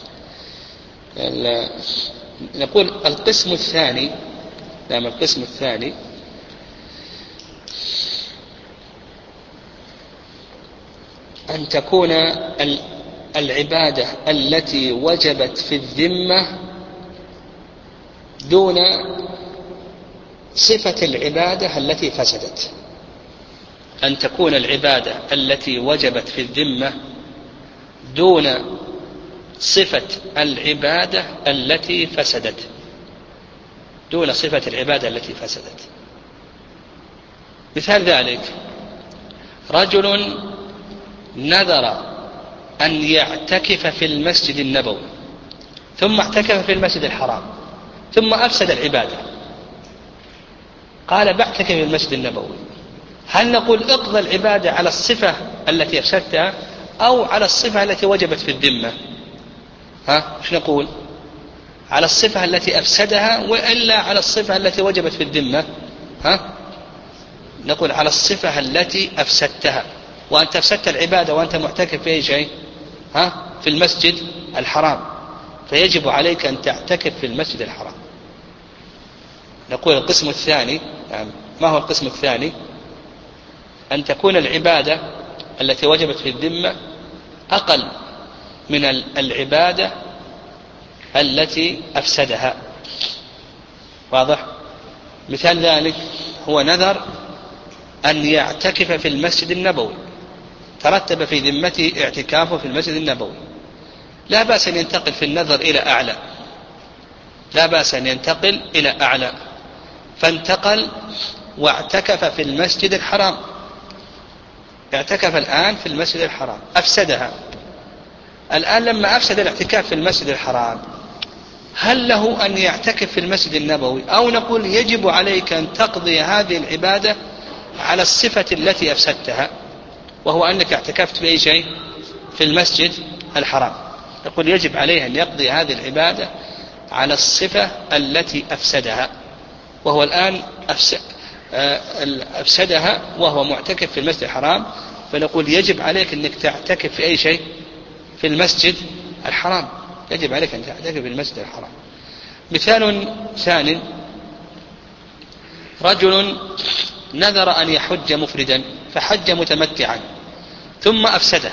نقول القسم الثاني نعم القسم الثاني أن تكون العبادة التي وجبت في الذمة دون صفة العبادة التي فسدت. أن تكون العبادة التي وجبت في الذمة دون صفة العبادة التي فسدت دون صفة العبادة التي فسدت. مثال ذلك رجل نذر أن يعتكف في المسجد النبوي ثم اعتكف في المسجد الحرام ثم أفسد العبادة، قال بعتكف في المسجد النبوي، هل نقول اقضى العبادة على الصفة التي أفسدتها أو على الصفة التي وجبت في الذمة؟ ها ايش نقول؟ على الصفة التي أفسدها وإلا على الصفة التي وجبت في الذمة؟ ها نقول على الصفة التي أفسدتها. وأنت أفسدت العبادة وأنت معتكف في أي شيء؟ ها في المسجد الحرام، فيجب عليك أن تعتكف في المسجد الحرام. نقول القسم الثاني يعني ما هو القسم الثاني؟ أن تكون العبادة التي وجبت في الذمة أقل من العبادة التي أفسدها. واضح؟ مثال ذلك هو نذر أن يعتكف في المسجد النبوي، ترتب في ذمته اعتكافه في المسجد النبوي، لا بأس أن ينتقل في النذر إلى أعلى لا بأس أن ينتقل إلى أعلى فانتقل واعتكف في المسجد الحرام، اعتكف الآن في المسجد الحرام أفسدها. الآن لما أفسد الاعتكاف في المسجد الحرام هل له أن يعتكف في المسجد النبوي أو نقول يجب عليك أن تقضي هذه العبادة على الصفة التي أفسدتها وهو أنك اعتكفت في أي شيء في المسجد الحرام؟ نقول يجب عليه أن يقضي هذه العبادة على الصفة التي أفسدها، وهو الآن أفسدها وهو معتكف في المسجد الحرام، فنقول يجب عليك أنك تعتكف في أي شيء في المسجد الحرام، يجب عليك أن تعتكف في المسجد الحرام. مثال ثاني: رجل نذر أن يحج مفردا فحج متمتعا ثم أفسده،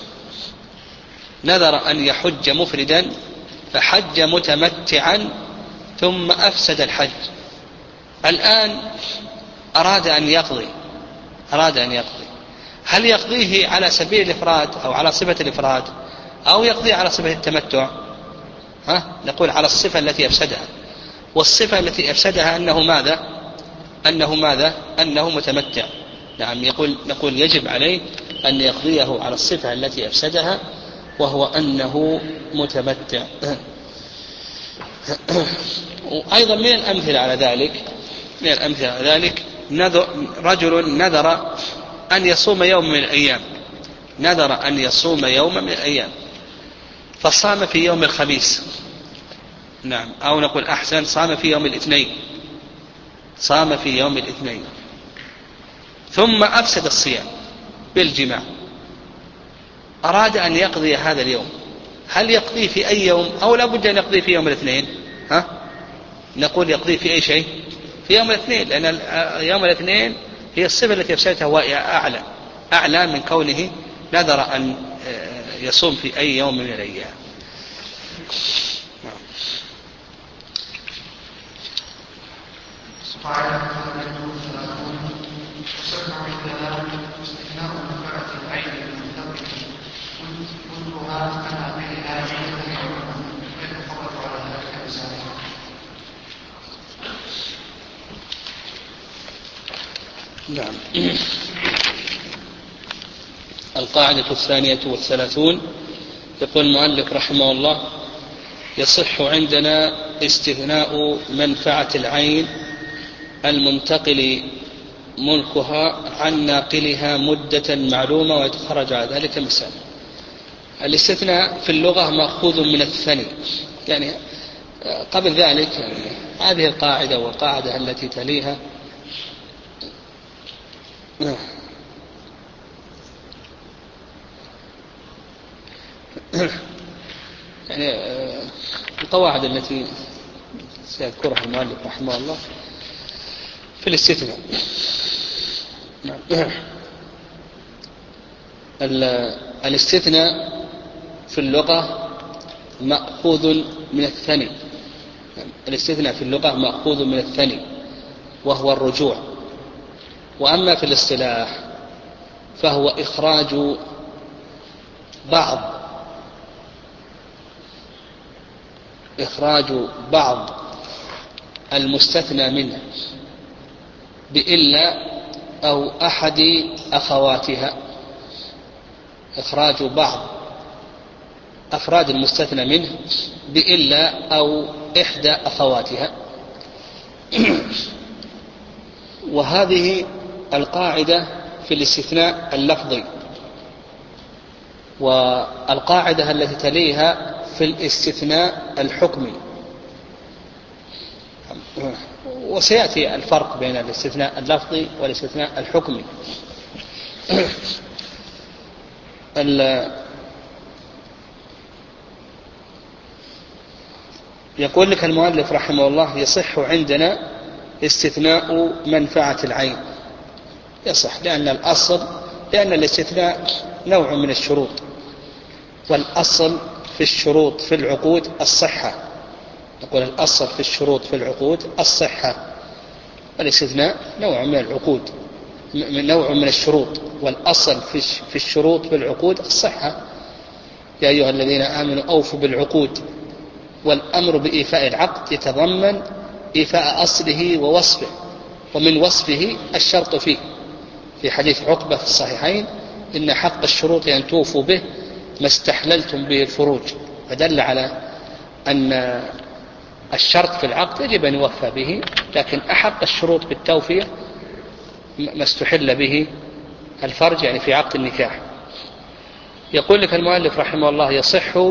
نذر أن يحج مفردا فحج متمتعا ثم أفسد الحج. الآن أراد أن يقضي أراد أن يقضي هل يقضيه على سبيل الإفراد أو على صفة الإفراد أو يقضيه على صفة التمتع؟ ها؟ نقول على الصفة التي أفسدها، والصفة التي أفسدها أنه ماذا؟ أنه ماذا؟ أنه متمتع. نعم، يقول نقول يجب عليه أن يقضيه على الصفة التي أفسدها وهو أنه متمتع. وأيضا من الأمثلة على ذلك من الأمثلة على ذلك نذر رجل نذر أن يصوم يوم من الأيام نذر أن يصوم يوم من الأيام فصام في يوم الخميس، نعم، أو نقول أحسن صام في يوم الاثنين صام في يوم الاثنين ثم أفسد الصيام بالجماع، أراد أن يقضي هذا اليوم، هل يقضي في أي يوم أو لا بد أن يقضي في يوم الاثنين؟ ها؟ نقول يقضي في أي شيء في يوم الاثنين، لأن يوم الاثنين هي الصفة التي أفسدتها وهي أعلى أعلى من كونه نذر أن يصوم في أي يوم من الأيام. نعم. القاعدة الثانية والثلاثون، يقول المؤلف رحمه الله: يصح عندنا استثناء منفعة العين المنتقل ملكها عن ناقلها مدة معلومة ويتخرج على ذلك مثال. الاستثناء في اللغة مأخوذ من الثني، يعني قبل ذلك يعني هذه القاعدة والقاعدة التي تليها يعني القواعد التي سيذكرها المؤلف رحمه الله في الاستثناء. الاستثناء في اللغة مأخوذ من الثني الاستثناء في اللغة مأخوذ من الثني وهو الرجوع، وأما في الاصطلاح فهو إخراج بعض إخراج بعض المستثنى منه بإلا أو أحد أخواتها إخراج بعض أفراد المستثنى منه بإلا أو إحدى أخواتها. وهذه القاعدة في الاستثناء اللفظي، والقاعدة التي تليها في الاستثناء الحكمي، وسيأتي الفرق بين الاستثناء اللفظي والاستثناء الحكمي. يقول لك المؤلف رحمه الله: يصح عندنا استثناء منفعة العين. يصح لأن الأصل لأن الاستثناء نوع من الشروط، والأصل في الشروط في العقود الصحة. نقول الأصل في الشروط في العقود الصحة، والاستثناء نوع من العقود نوع من الشروط، والأصل في الشروط في العقود الصحة. يا أيها الذين آمنوا أوفوا بالعقود. والأمر بإيفاء العقد يتضمن إيفاء أصله ووصفه، ومن وصفه الشرط فيه، في حديث عقبة في الصحيحين: إن حق الشروط أن توفوا به ما استحللتم به الفروج، فدل على أن الشرط في العقد يجب أن يوفى به، لكن أحق الشروط بالتوفية ما استحل به الفرج، يعني في عقد النكاح. يقول لك المؤلف رحمه الله: يصح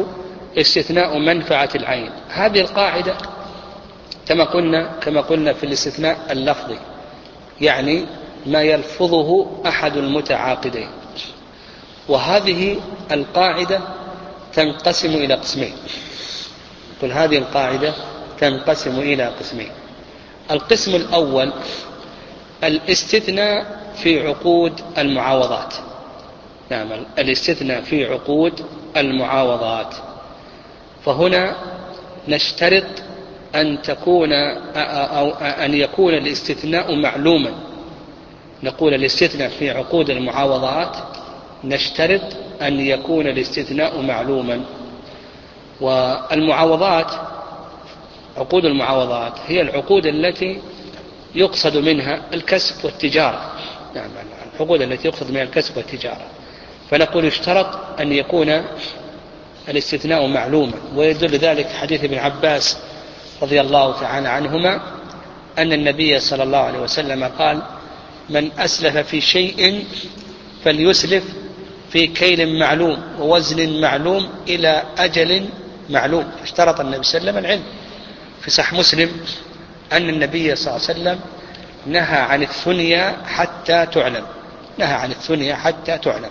استثناء منفعة العين. هذه القاعدة كما قلنا كما قلنا في الاستثناء اللفظي، يعني ما يلفظه أحد المتعاقدين. وهذه القاعدة تنقسم إلى قسمين. قل هذه القاعدة تنقسم إلى قسمين. القسم الأول الاستثناء في عقود المعاوضات. نعم، الاستثناء في عقود المعاوضات. فهنا نشترط أن تكون أو أن يكون الاستثناء معلوما. نقول الاستثناء في عقود المعاوضات نشترط أن يكون الاستثناء معلوما. والمعاوضات، عقود المعاوضات هي العقود التي يقصد منها الكسب والتجارة. نعم، العقود التي يقصد منها الكسب والتجارة. فنقول يشترط أن يكون الاستثناء معلوما. ويدل ذلك حديث ابن عباس رضي الله تعالى عنهما أن النبي صلى الله عليه وسلم قال: من أسلف في شيء فليسلف في كيل معلوم ووزن معلوم إلى أجل معلوم. اشترط النبي صلى الله عليه وسلم العلم. في صحيح مسلم أن النبي صلى الله عليه وسلم نهى عن الثنيا حتى تعلم. نهى عن الثنيا حتى تعلم.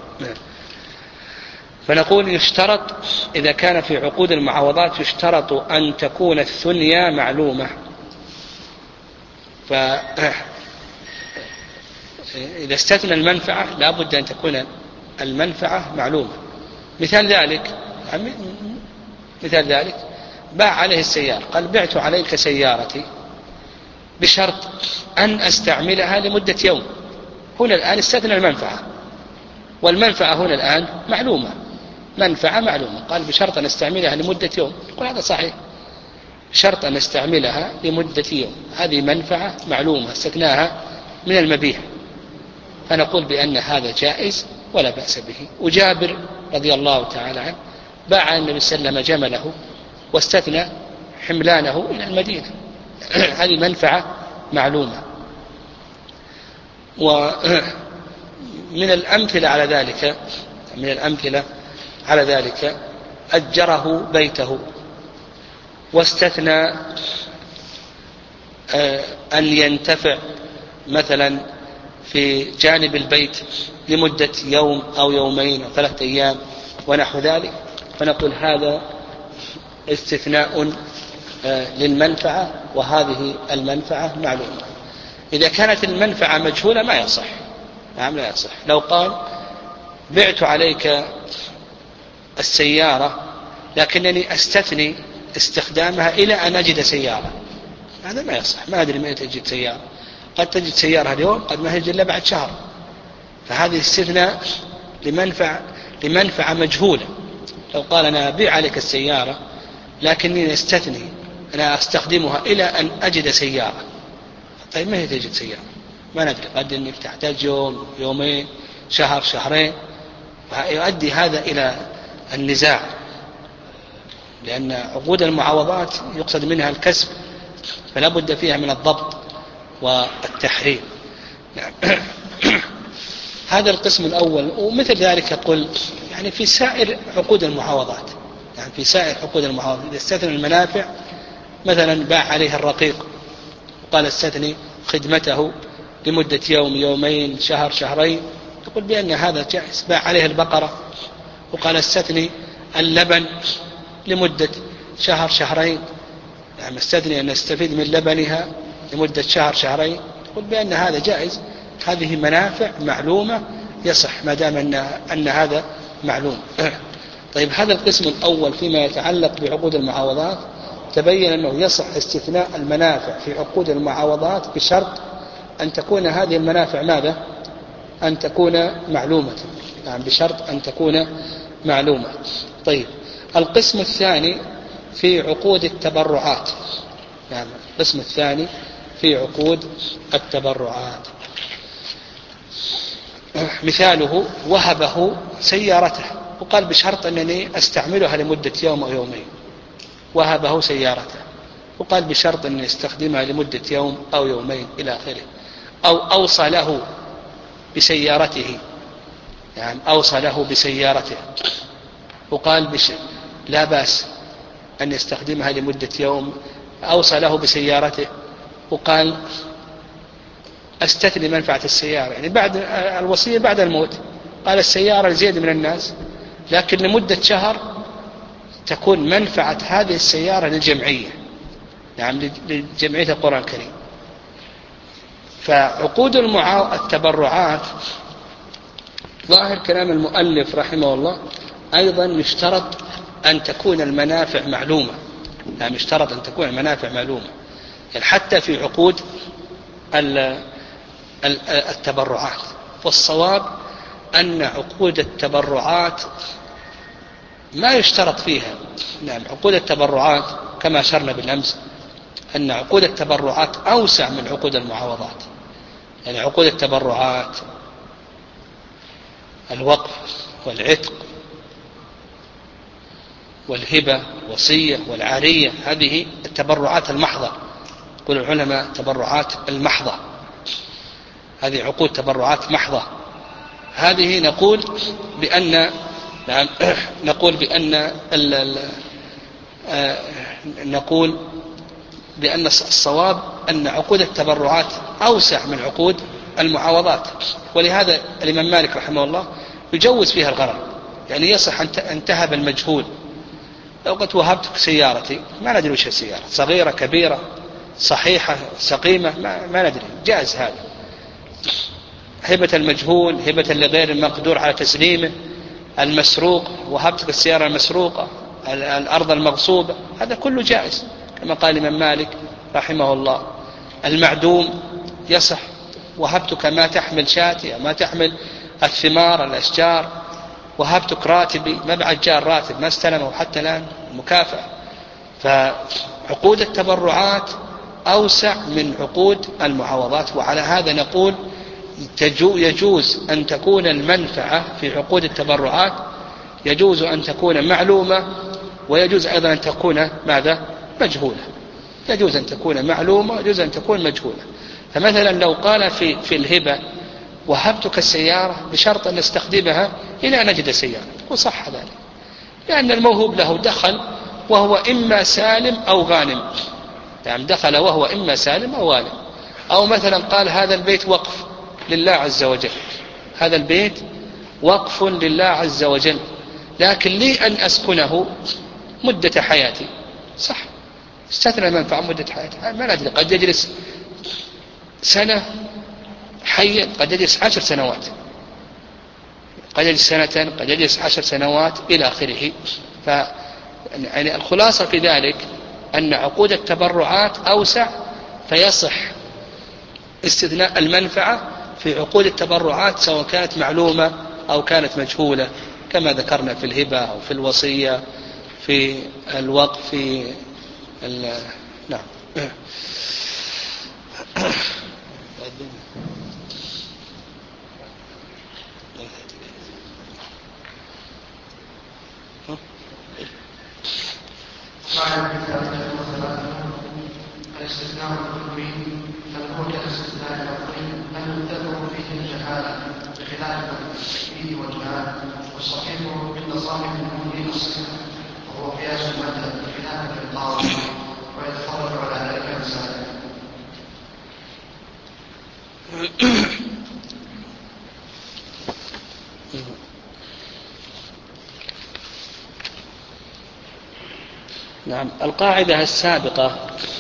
فنقول يشترط إذا كان في عقود المعاوضات يشترط أن تكون الثنيا معلومة. فإذا استثنى المنفعة لا بد أن تكون المنفعة معلومة. مثال ذلك مثال ذلك باع عليه السيارة، قال: بعت عليك سيارتي بشرط أن أستعملها لمدة يوم. هنا الآن استثنى المنفعة، والمنفعة هنا الآن معلومة، منفعة معلومة. قال: بشرط أن أستعملها لمدة يوم. يقول هذا صحيح، شرط أن أستعملها لمدة يوم، هذه منفعة معلومة استثناها من المبيع. فنقول بأن هذا جائز ولا بأس به. وجابر رضي الله تعالى عنه باع النبي صلى الله عليه وسلم جمله واستثنى حملانه إلى المدينة. هذه منفعة معلومة. ومن الأمثلة على ذلك من الأمثلة على ذلك أجره بيته واستثنى أن ينتفع مثلا في جانب البيت لمدة يوم أو يومين أو ثلاثة أيام ونحو ذلك. فنقول هذا استثناء للمنفعة، وهذه المنفعة معلومة. إذا كانت المنفعة مجهولة ما يصح. نعم، لا يصح. لو قال: بعت عليك السيارة لكنني أستثني استخدامها إلى أن أجد سيارة، هذا ما يصح. ما أدري متى تجد سيارة، قد تجد سيارة اليوم، قد ما تجد إلا بعد شهر. فهذه استثناء لمنفعة لمنفعة مجهولة. لو قال: أنا أبيع عليك السيارة لكنني أستثني أنا أستخدمها إلى أن أجد سيارة. طيب ما هي تجد سيارة؟ ما ندري، قد أنك تحتاج يوم يومين شهر شهرين. يؤدي هذا إلى النزاع، لأن عقود المعاوضات يقصد منها الكسب، فلا بد فيها من الضبط والتحريم. هذا القسم الأول. ومثل ذلك قل يعني في سائر عقود المعاوضات، يعني في سائر عقود المعاوضات إذا استثنى المنافع، مثلا باع عليه الرقيق وقال: استثني خدمته لمدة يوم يومين شهر شهرين، تقول بأن هذا جائز. باع عليه البقرة وقال: استثني اللبن لمدة شهر شهرين، يعني استثني أن نستفيد من لبنها لمدة شهر شهرين، تقول بأن هذا جائز. هذه منافع معلومة يصح ما دام أن, أن هذا معلوم. طيب، هذا القسم الأول فيما يتعلق بعقود المعاوضات تبين أنه يصح استثناء المنافع في عقود المعاوضات بشرط أن تكون هذه المنافع ماذا؟ أن تكون معلومة، يعني بشرط أن تكون معلومة. طيب، القسم الثاني في عقود التبرعات. يعني القسم الثاني في عقود التبرعات مثاله: وهبه سيارته وقال: بشرط أنني أستعملها لمدة يوم أو يومين. وهبه سيارته وقال: بشرط أنني أستخدمها لمدة يوم أو يومين إلى آخره. أو أوصى له بسيارته، يعني أوصى له بسيارته وقال: بش... لا بأس أن يستخدمها لمدة يوم، أوصى له بسيارته وقال أستثني منفعة السيارة، يعني بعد الوصية بعد الموت، قال السيارة لزيد من الناس، لكن لمدة شهر تكون منفعة هذه السيارة للجمعية، نعم لجمعية القرآن الكريم. فعقود المعا... التبرعات ظاهر كلام المؤلف رحمه الله أيضا يشترط أن تكون المنافع معلومة، نعم يشترط أن تكون المنافع معلومة، يعني حتى في عقود التبرعات. والصواب أن عقود التبرعات ما يشترط فيها، نعم عقود التبرعات كما أشرنا بالأمس أن عقود التبرعات أوسع من عقود المعاوضات، يعني عقود التبرعات الوقف والعتق والهبة والوصية والعارية، هذه التبرعات المحضة، يقول العلماء تبرعات المحضة، هذه عقود تبرعات محضة. هذه نقول بأن نعم نقول بأن ال ال آه نقول بأن الصواب أن عقود التبرعات أوسع من عقود المعاوضات، ولهذا الإمام مالك رحمه الله يجوز فيها الغرر، يعني يصح أن تهب المجهول. لو قلت وهبتك سيارتي ما ندري وش السيارة، صغيرة كبيرة صحيحة سقيمة ما, ما ندري، جائز هذا. هبة المجهول، هبة لغير المقدور على تسليمه، المسروق، وهبتك السيارة المسروقة، الأرض المغصوبة، هذا كله جائز كما قال الإمام مالك رحمه الله. المعدوم يصح، وهبتك ما تحمل شاتي ما تحمل الثمار الأشجار، وهبتك راتبي، ما بعد جاء الراتب ما استلمه حتى الآن مكافأة. فعقود التبرعات أوسع من عقود المعاوضات، وعلى هذا نقول يجوز أن تكون المنفعة في عقود التبرعات يجوز أن تكون معلومة، ويجوز أيضا أن تكون ماذا مجهولة، يجوز أن تكون معلومة ويجوز أن تكون مجهولة. فمثلا لو قال في, في الهبة وهبتك السيارة بشرط أن نستخدمها إلى أن نجد سيارة، وصح ذلك، لأن الموهوب له دخل وهو إما سالم أو غانم، يعني دخل وهو إما سالم أو غانم. أو مثلا قال هذا البيت وقف لله عز وجل، هذا البيت وقف لله عز وجل، لكن لي أن أسكنه مدة حياتي، صح، استثنى منفعة مدة حياتي، ما ندري قد يجلس سنة حيا، قد يجلس عشر سنوات، قد يجلس سنة، قد يجلس عشر سنوات إلى آخره. ف يعني الخلاصة في ذلك أن عقود التبرعات أوسع، فيصح استثناء المنفعة في عقود التبرعات سواء كانت معلومة أو كانت مجهولة، كما ذكرنا في الهبة أو في الوصية في الوقف في ال... نعم. قال الاستثناء الكلي فالقول الاستثناء اللفظي أن يتبع فيه الجهالة بخلاف فيه والجهال، والصحيح عند صاحب المؤمنين الصحيح وهو قياس المذهب بخلاف القاضي، ويتفرج على ذلك مسائل. نعم. القاعدة السابقة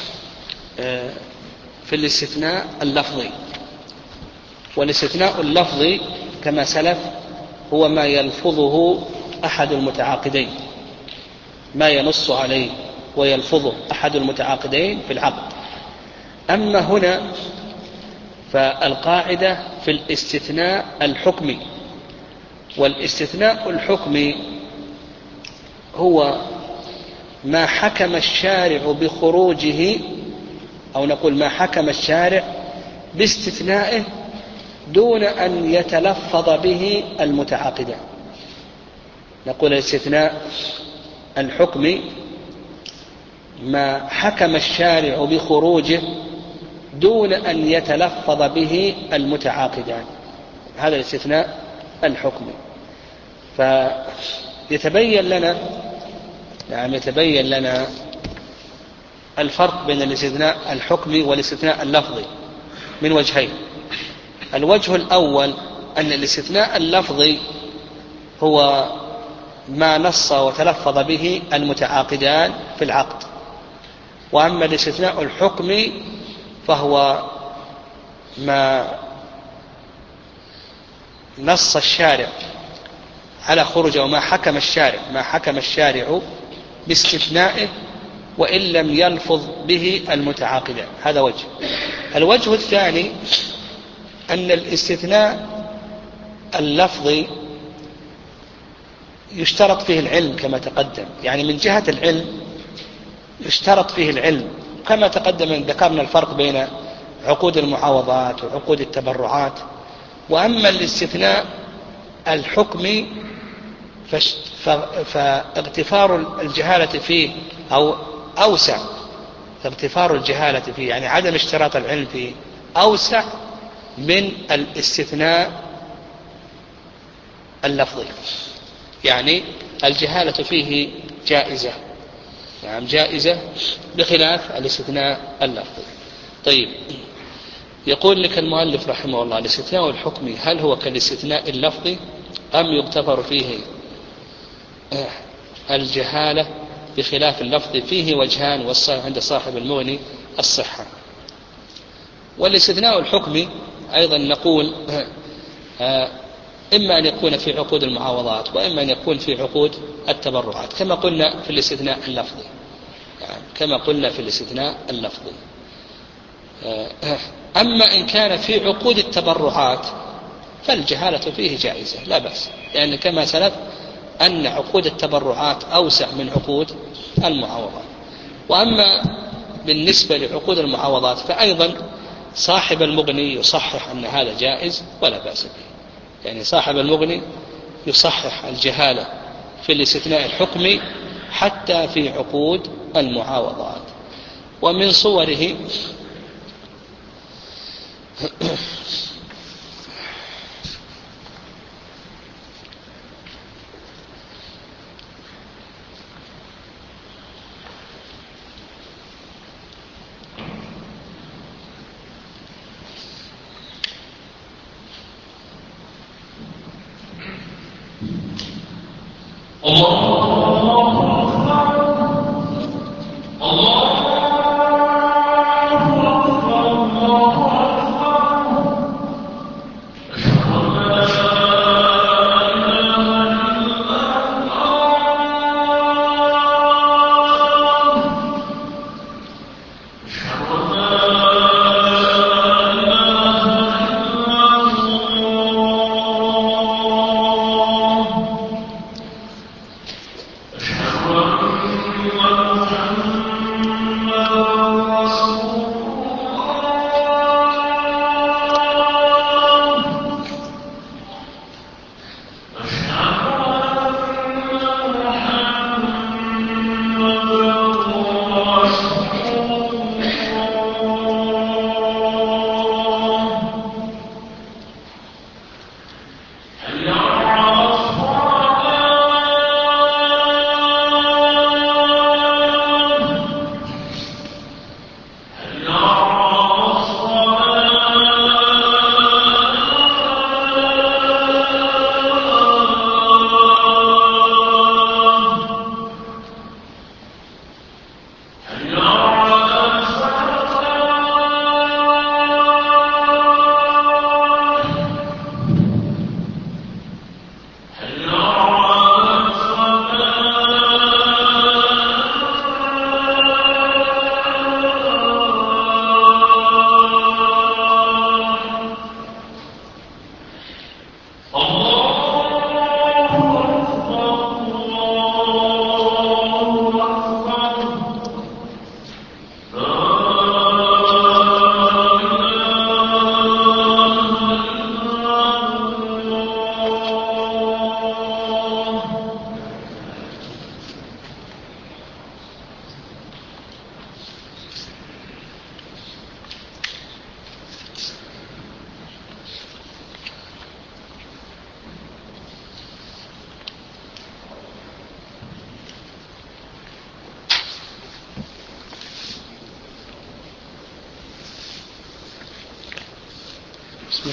في الاستثناء اللفظي، والاستثناء اللفظي كما سلف هو ما يلفظه أحد المتعاقدين، ما ينص عليه ويلفظه أحد المتعاقدين في العقد. أما هنا فالقاعدة في الاستثناء الحكمي، والاستثناء الحكمي هو ما حكم الشارع بخروجه، أو نقول ما حكم الشارع باستثنائه دون أن يتلفظ به المتعاقدان. نقول الاستثناء الحكمي ما حكم الشارع بخروجه دون أن يتلفظ به المتعاقدان، هذا الاستثناء الحكمي. فيتبين لنا نعم يتبين لنا الفرق بين الاستثناء الحكمي والاستثناء اللفظي من وجهين. الوجه الأول أن الاستثناء اللفظي هو ما نص وتلفظ به المتعاقدان في العقد، وأما الاستثناء الحكمي فهو ما نص الشارع على خروجه، وما حكم الشارع ما حكم الشارع باستثنائه وإن لم يلفظ به المتعاقدان. هذا وجه. الوجه الثاني أن الاستثناء اللفظي يشترط فيه العلم كما تقدم، يعني من جهة العلم يشترط فيه العلم كما تقدم. ذكرنا الفرق بين عقود المعاوضات وعقود التبرعات. وأما الاستثناء الحكمي فاغتفار الجهالة فيه أو أوسع، اغتفار الجهالة فيه يعني عدم اشتراط العلم فيه أوسع من الاستثناء اللفظي، يعني الجهالة فيه جائزة، نعم جائزة بخلاف الاستثناء اللفظي. طيب، يقول لك المؤلف رحمه الله الاستثناء الحكمي هل هو كالاستثناء اللفظي أم يغتفر فيه الجهالة بخلاف اللفظ؟ فيه وجهان والصحيح عند صاحب المغني الصحة. والاستثناء الحكمي أيضا نقول إما أن يكون في عقود المعاوضات وإما أن يكون في عقود التبرعات كما قلنا في الاستثناء اللفظي، يعني كما قلنا في الاستثناء اللفظي. أما إن كان في عقود التبرعات فالجهالة فيه جائزة لا بأس، لأن يعني كما سلف أن عقود التبرعات أوسع من عقود المعاوضات. وأما بالنسبة لعقود المعاوضات فأيضا صاحب المغني يصحح أن هذا جائز ولا بأس به، يعني صاحب المغني يصحح الجهالة في الاستثناء الحكمي حتى في عقود المعاوضات. ومن صوره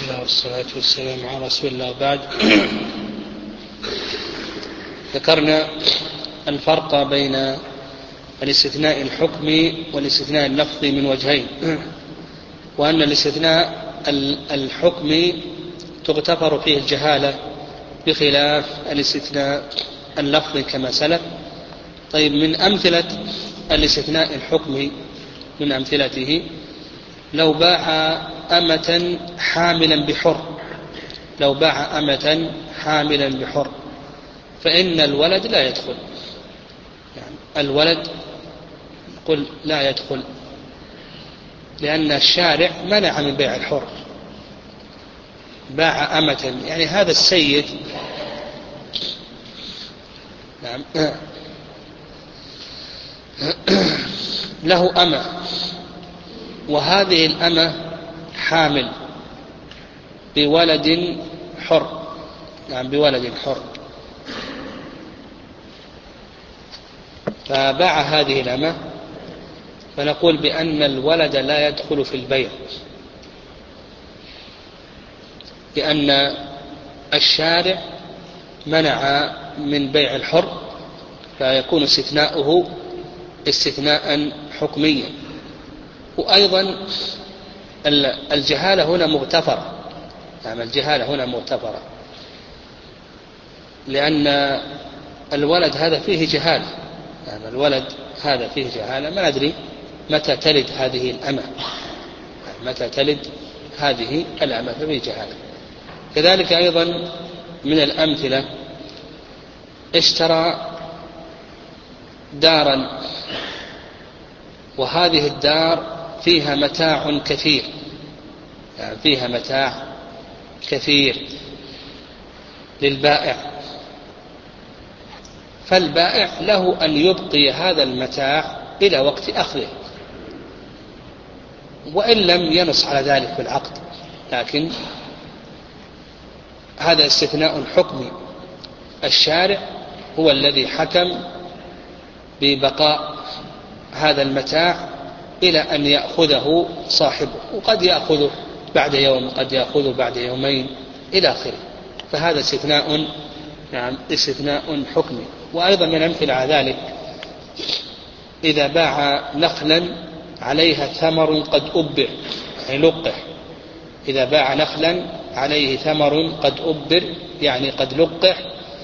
الله والصلاة والسلام على رسول الله. بعد ذكرنا الفرق بين الاستثناء الحكمي والاستثناء اللفظي من وجهين، وأن الاستثناء الحكمي تغتفر فيه الجهالة بخلاف الاستثناء اللفظي كما سلف. طيب، من أمثلة الاستثناء الحكمي من أمثلته لو باع أمة حاملا بحر لو باع أمة حاملا بحر فإن الولد لا يدخل، يعني الولد قل لا يدخل، لأن الشارع منع من بيع الحر. باع أمة، يعني هذا السيد نعم له أمة، وهذه الأمة حامل بولد حر، نعم بولد حر، فباع هذه الأمة، فنقول بأن الولد لا يدخل في البيع، لأن الشارع منع من بيع الحر، فيكون استثناؤه استثناء حكميا. وأيضا الجهالة هنا مغتفرة، يعني الجهالة هنا مغتفرة، لأن الولد هذا فيه جهالة، يعني الولد هذا فيه جهالة، ما ندري متى تلد هذه الأمة، متى تلد هذه الأمة، ففيه جهالة. كذلك أيضا من الأمثلة اشترى دارا، وهذه الدار فيها متاع كثير، يعني فيها متاع كثير للبائع، فالبائع له أن يبقي هذا المتاع إلى وقت أخذه، وإن لم ينص على ذلك في العقد، لكن هذا استثناء حكمي، الشارع هو الذي حكم ببقاء هذا المتاع إلى أن يأخذه صاحبه، وقد يأخذه بعد يوم، قد يأخذه بعد يومين إلى آخره، فهذا استثناء نعم استثناء حكمي. وأيضا من أمثلة على ذلك إذا باع نخلا عليها ثمر قد أبر، يعني لقح، إذا باع نخلا عليه ثمر قد أبر يعني قد لقح،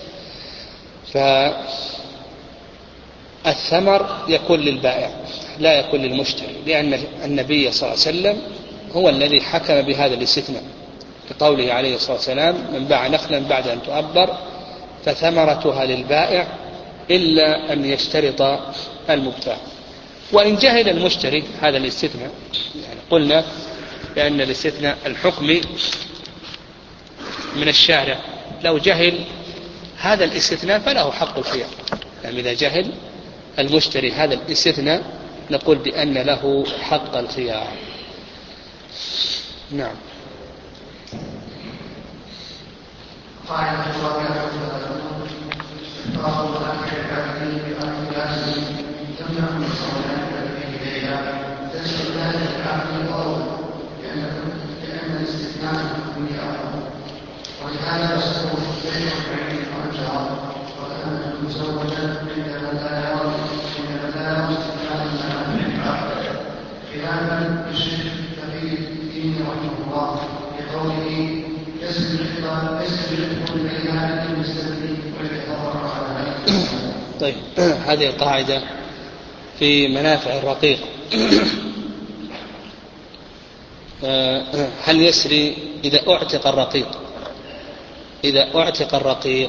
فالثمر يكون للبائع لا يكون للمشتري، لأن النبي صلى الله عليه وسلم هو الذي حكم بهذا الاستثناء، لقوله عليه الصلاة والسلام: من باع نخلا بعد أن تؤبر فثمرتها للبائع إلا أن يشترط المبتاع. وإن جهل المشتري هذا الاستثناء، يعني قلنا بأن الاستثناء الحكمي من الشارع، لو جهل هذا الاستثناء فله حق الخيار، يعني إذا جهل المشتري هذا الاستثناء نقول بأن له حق الخيار. نعم. قاعدة الرابعة والثلاثون: إخبار الآخر الكافرين بأخلاقه تمنع من الصلاة في ليلة تشمل ذلك العقل الأول، لأن الاستثناء الحكمي أول، ولهذا يصدق بين العلم والجهل، وكأن المزوجة عندما لا يرى عندما لا يرى استثناء المنافع العقل، خلافا للشيخ تقي الدين رحمه الله بقوله: طيب، هذه القاعدة في منافع الرقيق. هل يسري إذا أعتق الرقيق إذا أعتق الرقيق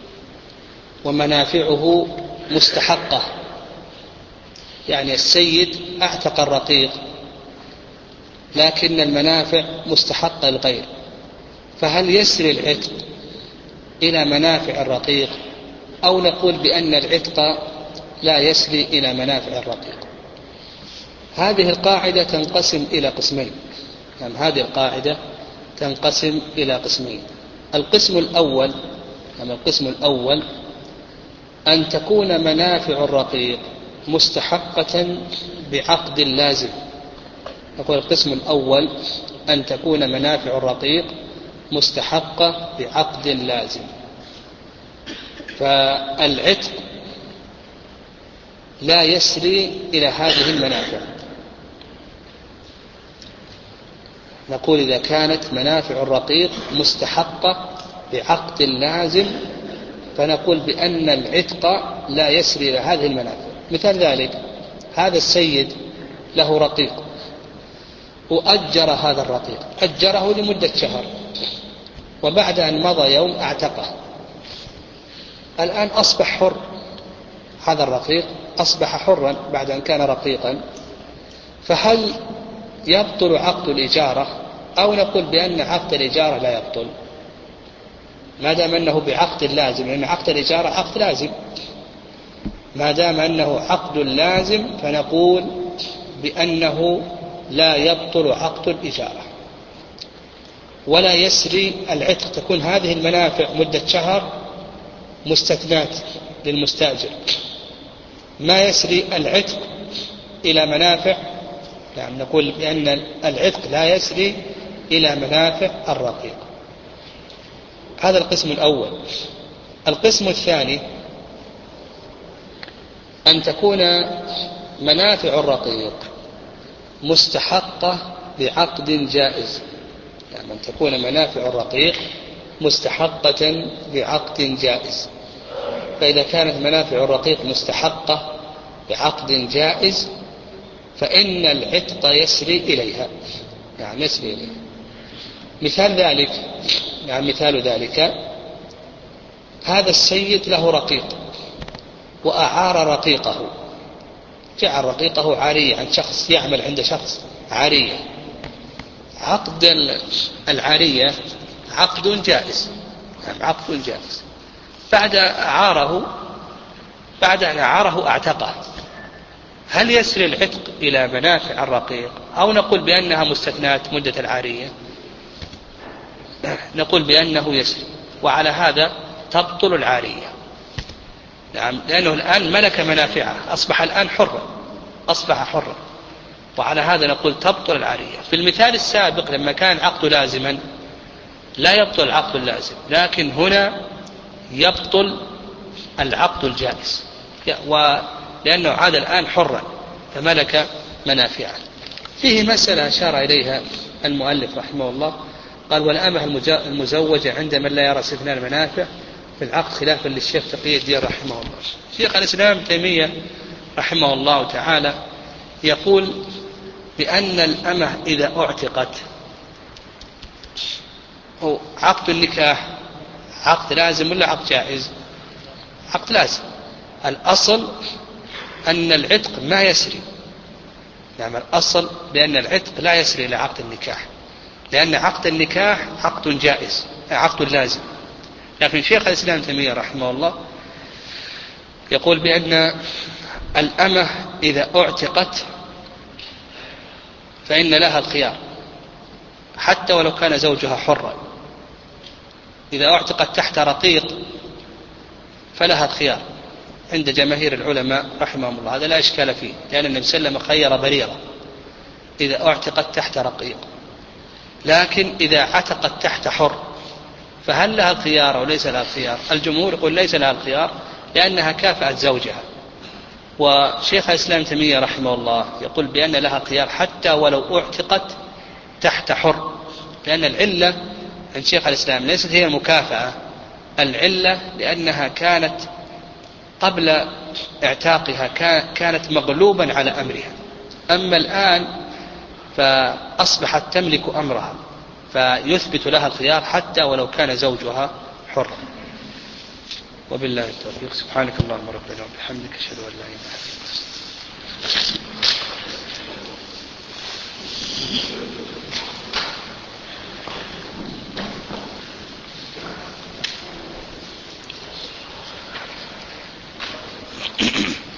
ومنافعه مستحقة، يعني السيد أعتق الرقيق لكن المنافع مستحقة للغير، فهل يسري العتق إلى منافع الرقيق، أو نقول بأن العتق لا يسري إلى منافع الرقيق؟ هذه القاعدة تنقسم إلى قسمين، يعني هذه القاعدة تنقسم إلى قسمين. القسم الأول يعني القسم الأول أن تكون منافع الرقيق مستحقة بعقد لازم. نقول القسم الأول أن تكون منافع الرقيق مستحقة بعقد لازم. فالعتق لا يسري إلى هذه المنافع. نقول إذا كانت منافع الرقيق مستحقة بعقد لازم فنقول بأن العتق لا يسري إلى هذه المنافع. مثال ذلك هذا السيد له رقيق وأجر هذا الرقيق، أجره لمدة شهر، وبعد أن مضى يوم أعتقه، الآن أصبح حر، هذا الرقيق أصبح حرا بعد أن كان رقيقا، فهل يبطل عقد الإجارة أو نقول بأن عقد الإجارة لا يبطل ما دام أنه بعقد لازم؟ لأن عقد الإجارة عقد لازم، ما دام أنه عقد لازم فنقول بأنه لا يبطل عقد الإجارة ولا يسري العتق. تكون هذه المنافع مدة شهر مستثنات للمستأجر، ما يسري العتق إلى منافع. نعم نقول بأن العتق لا يسري إلى منافع الرقيق. هذا القسم الأول. القسم الثاني أن تكون منافع الرقيق مستحقة بعقد جائز، يعني أن تكون منافع الرقيق مستحقة بعقد جائز. فإذا كانت منافع الرقيق مستحقة بعقد جائز فإن العتق يسري إليها، يعني يسري إليها. مثال ذلك يعني مثال ذلك هذا السيد له رقيق وأعار رقيقه، جعل رقيقه عارية عن شخص يعمل عند شخص عارية. عقد العارية عقد جائز، يعني عقد جائز. بعد أعاره بعد أن أعاره أعتقه، هل يسري العتق إلى منافع الرقيق أو نقول بأنها مستثنات مدة العارية؟ نقول بأنه يسري، وعلى هذا تبطل العارية. نعم، لأنه الآن ملك منافعه، أصبح الآن حرا، أصبح حرا، وعلى هذا نقول تبطل العارية. في المثال السابق لما كان عقد لازما لا يبطل العقد اللازم، لكن هنا يبطل العقد الجائز، ولأنه عاد الآن حرا فملك منافعه. فيه مسألة أشار إليها المؤلف رحمه الله، قال والأمة المزوجة عند من لا يرى استثناء المنافع في العقد خلافا للشيخ تقي الدين رحمه الله. شيخ الإسلام تيمية رحمه الله تعالى يقول بأن الأمة إذا أعتقت، عقد النكاح عقد لازم ولا عقد جائز؟ عقد لازم. الأصل أن العتق ما يسري، يعني الأصل بأن العتق لا يسري إلى عقد النكاح، لأن عقد النكاح عقد جائز عقد لازم. لكن شيخ الإسلام تيمية رحمه الله يقول بأن الأمة إذا أعتقت فإن لها الخيار حتى ولو كان زوجها حرا. إذا أعتقت تحت رقيق فلها الخيار عند جماهير العلماء رحمهم الله، هذا لا إشكال فيه، لأن النبي صلى الله عليه وسلم خير بريرة إذا أعتقت تحت رقيق. لكن إذا عتقت تحت حر فهل لها الخيار أو ليس لها الخيار؟ الجمهور يقول ليس لها الخيار لأنها كافأت زوجها. وشيخ الإسلام تيمية رحمه الله يقول بأن لها الخيار حتى ولو اعتقت تحت حر، لأن العلة عند شيخ الإسلام ليست هي المكافأة، العلة لأنها كانت قبل اعتاقها كانت مغلوبا على أمرها، أما الآن فأصبحت تملك أمرها، فيثبت لها الخيار حتى ولو كان زوجها حرا. وبالله التوفيق. سبحانك اللهم ربنا وبحمدك أشهد أن لا إله إلا أنت.